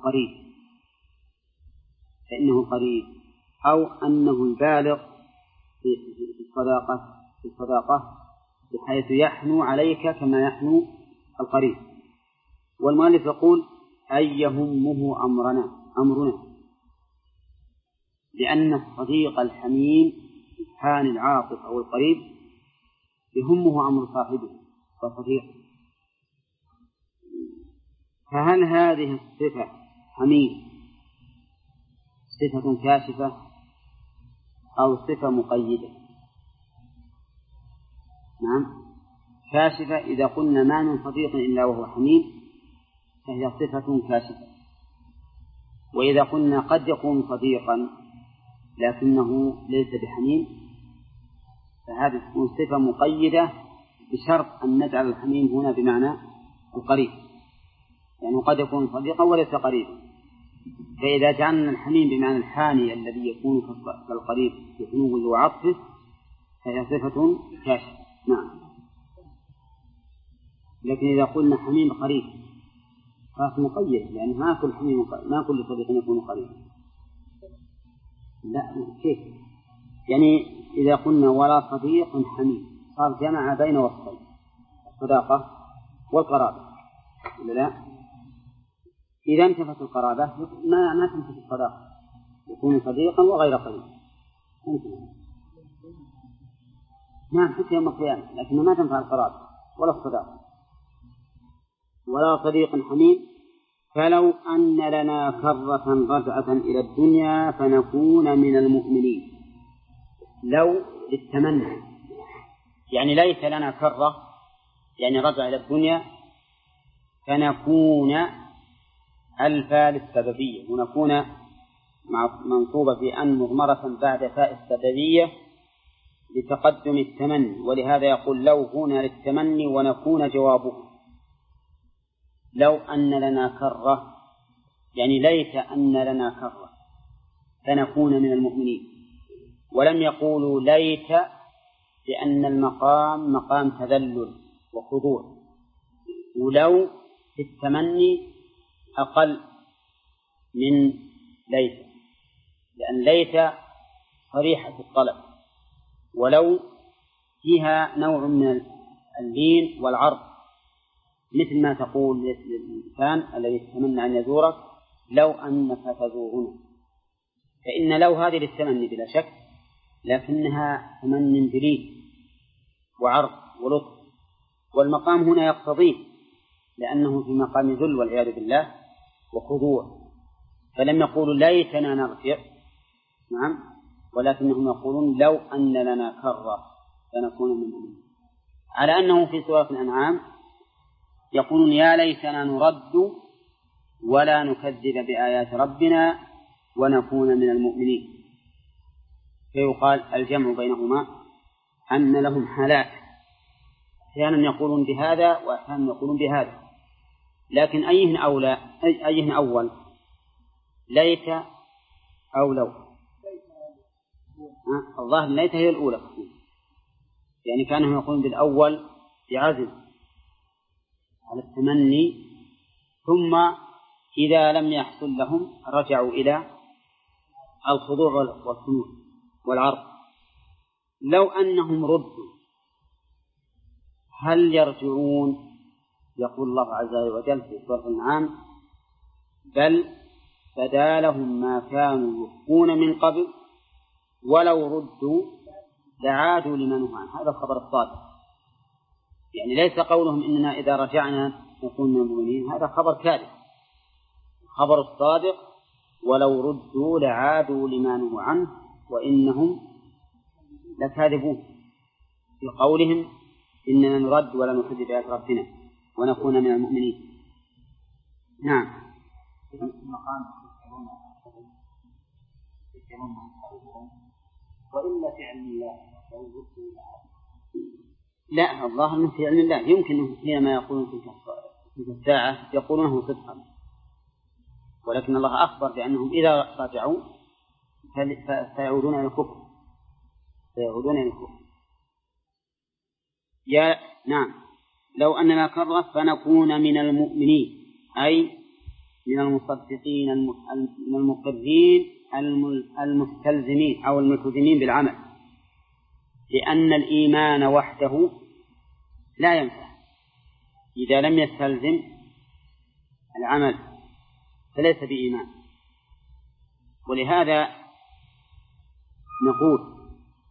القريب أو أنه البالغ في الصداقة بحيث يحنو عليك كما يحنو القريب. والمؤلف يقول أي يهمه أمرنا، لأن الصديق الحميم الحان العاطف أو القريب يهمه أمر صاحبه وصديقه. فهل هذه الصفة حميم صفة كاشفة أو صفة مقيدة؟ نعم، كاشفة إذا قلنا ما من صديق إلا وهو حميم فهي صفة كاشفة، وإذا قلنا قد يكون صديقا لكنه ليس بحميم فهذه تكون صفة مقيدة بشرط أن نجعل الحميم هنا بمعنى القريب، يعني قد يكون صديقا وليس قريبا. فإذا جعلنا الحميم بمعنى الحاني الذي يكون كالقريب بحنوه وعطفه فهي صفة كاشفة. نعم. لكن إذا قلنا حميم قريب فهو مقيد، لأن ما كل صديق يكون قريبا. لا، كيف؟ يعني إذا قلنا ولا صديق حميم صار جمع بين وصفين، الصداقة والقرابة، ولا لا؟ إذا انتفت القرابة ما تنتفت الصداقة، يكون صديقا وغير قريب. نعم، حتى يوم القيامة، لكنه ما تنفع القرابة ولا الصداقة. ولا صديق حميم فلو أن لنا كرة رجعة إلى الدنيا فنكون من المؤمنين. لو للتمني، يعني ليس لنا كرة يعني رجع إلى الدنيا، فنكون الفاء للسببية، ونكون منصوبة في أن مضمرة بعد فاء السببية لتقدم التمني، ولهذا يقول لو هنا للتمني ونكون جوابه. لو أن لنا كرة يعني ليت أن لنا كرة فنكون من المؤمنين. ولم يقولوا ليت لأن المقام مقام تذلل وخضوع، ولو في التمني أقل من ليت، لأن ليت صريحة الطلب، ولو فيها نوع من اللين والعرض، مثل ما تقول للإنسان الذي يتمنى أن يزورك لو أنك تزورنا، فإن لو هذه للتمني بلا شك، لكنها تمن بلين وعرض ولطف، والمقام هنا يقتضيه لأنه في مقام ذل والعياذ بالله وخضوع، فلم يقولوا ليتنا نرجع، نعم، ولكنهم يقولون لو أن لنا كرة فنكون من المؤمنين. على أنه في سورة الأنعام يقولون يا ليتنا نرد ولا نكذب بآيات ربنا ونكون من المؤمنين. فيقال الجمع بينهما أن لهم حالات، أحيانا يقولون بهذا وأحيانا يقولون بهذا، لكن أيهن أول، ليت أو لو؟ الظاهر ليت هي الأولى، يعني كانهم يقولون بالأول بعزم على التمني، ثم إذا لم يحصل لهم رجعوا إلى الخضوع والخنوع والعرض. لو أنهم ردوا هل يرجعون؟ يقول الله عز وجل في سورة الأنعام بل بدا لهم ما كانوا يخفون من قبل ولو ردوا لعادوا لما نهوا عنه. هذا الخبر الصادق، يعني ليس قولهم إننا إذا رجعنا نكون من المؤمنين، هذا خبر كاذب. خبر الصادق ولو ردوا لعادوا لما نهوا عنه وإنهم لكاذبون في قولهم إننا نرد ولا نكذب بآيات ربنا ونكون من المؤمنين. نعم. وإلا في علم الله. لا، الظاهر أنه في علم الله. يمكن حينما يقولون تلك الساعة يقولونه صدقا، ولكن الله أخبر بأنهم إذا رجعوا فيعودون إلى الكفر. نعم. لو أننا كرة فنكون من المؤمنين، أي من المصدقين المقرين المستلزمين أو الملتزمين بالعمل، لأن الإيمان وحده لا ينفع إذا لم يستلزم العمل، فليس بإيمان. ولهذا نقول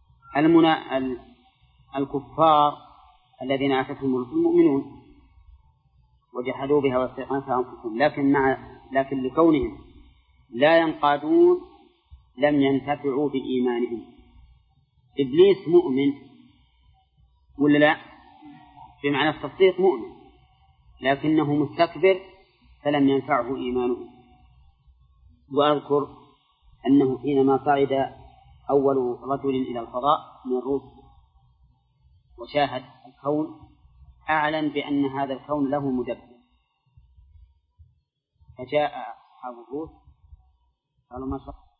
الكفار الذين أتتهم المؤمنون وجحدوا بها واستيقنتها أنفسهم، لكن لكونهم لا ينقادون لم ينتفعوا بإيمانهم. إبليس مؤمن ولا لا؟ بمعنى التصديق مؤمن، لكنه مستكبر فلم ينفعه إيمانه. وأذكر أنه حينما صعد أول رجل إلى الفضاء من الروس وشاهد الكون أعلن بأن هذا الكون له مدبر، فجاء أصحاب الروس قالوا ما شاء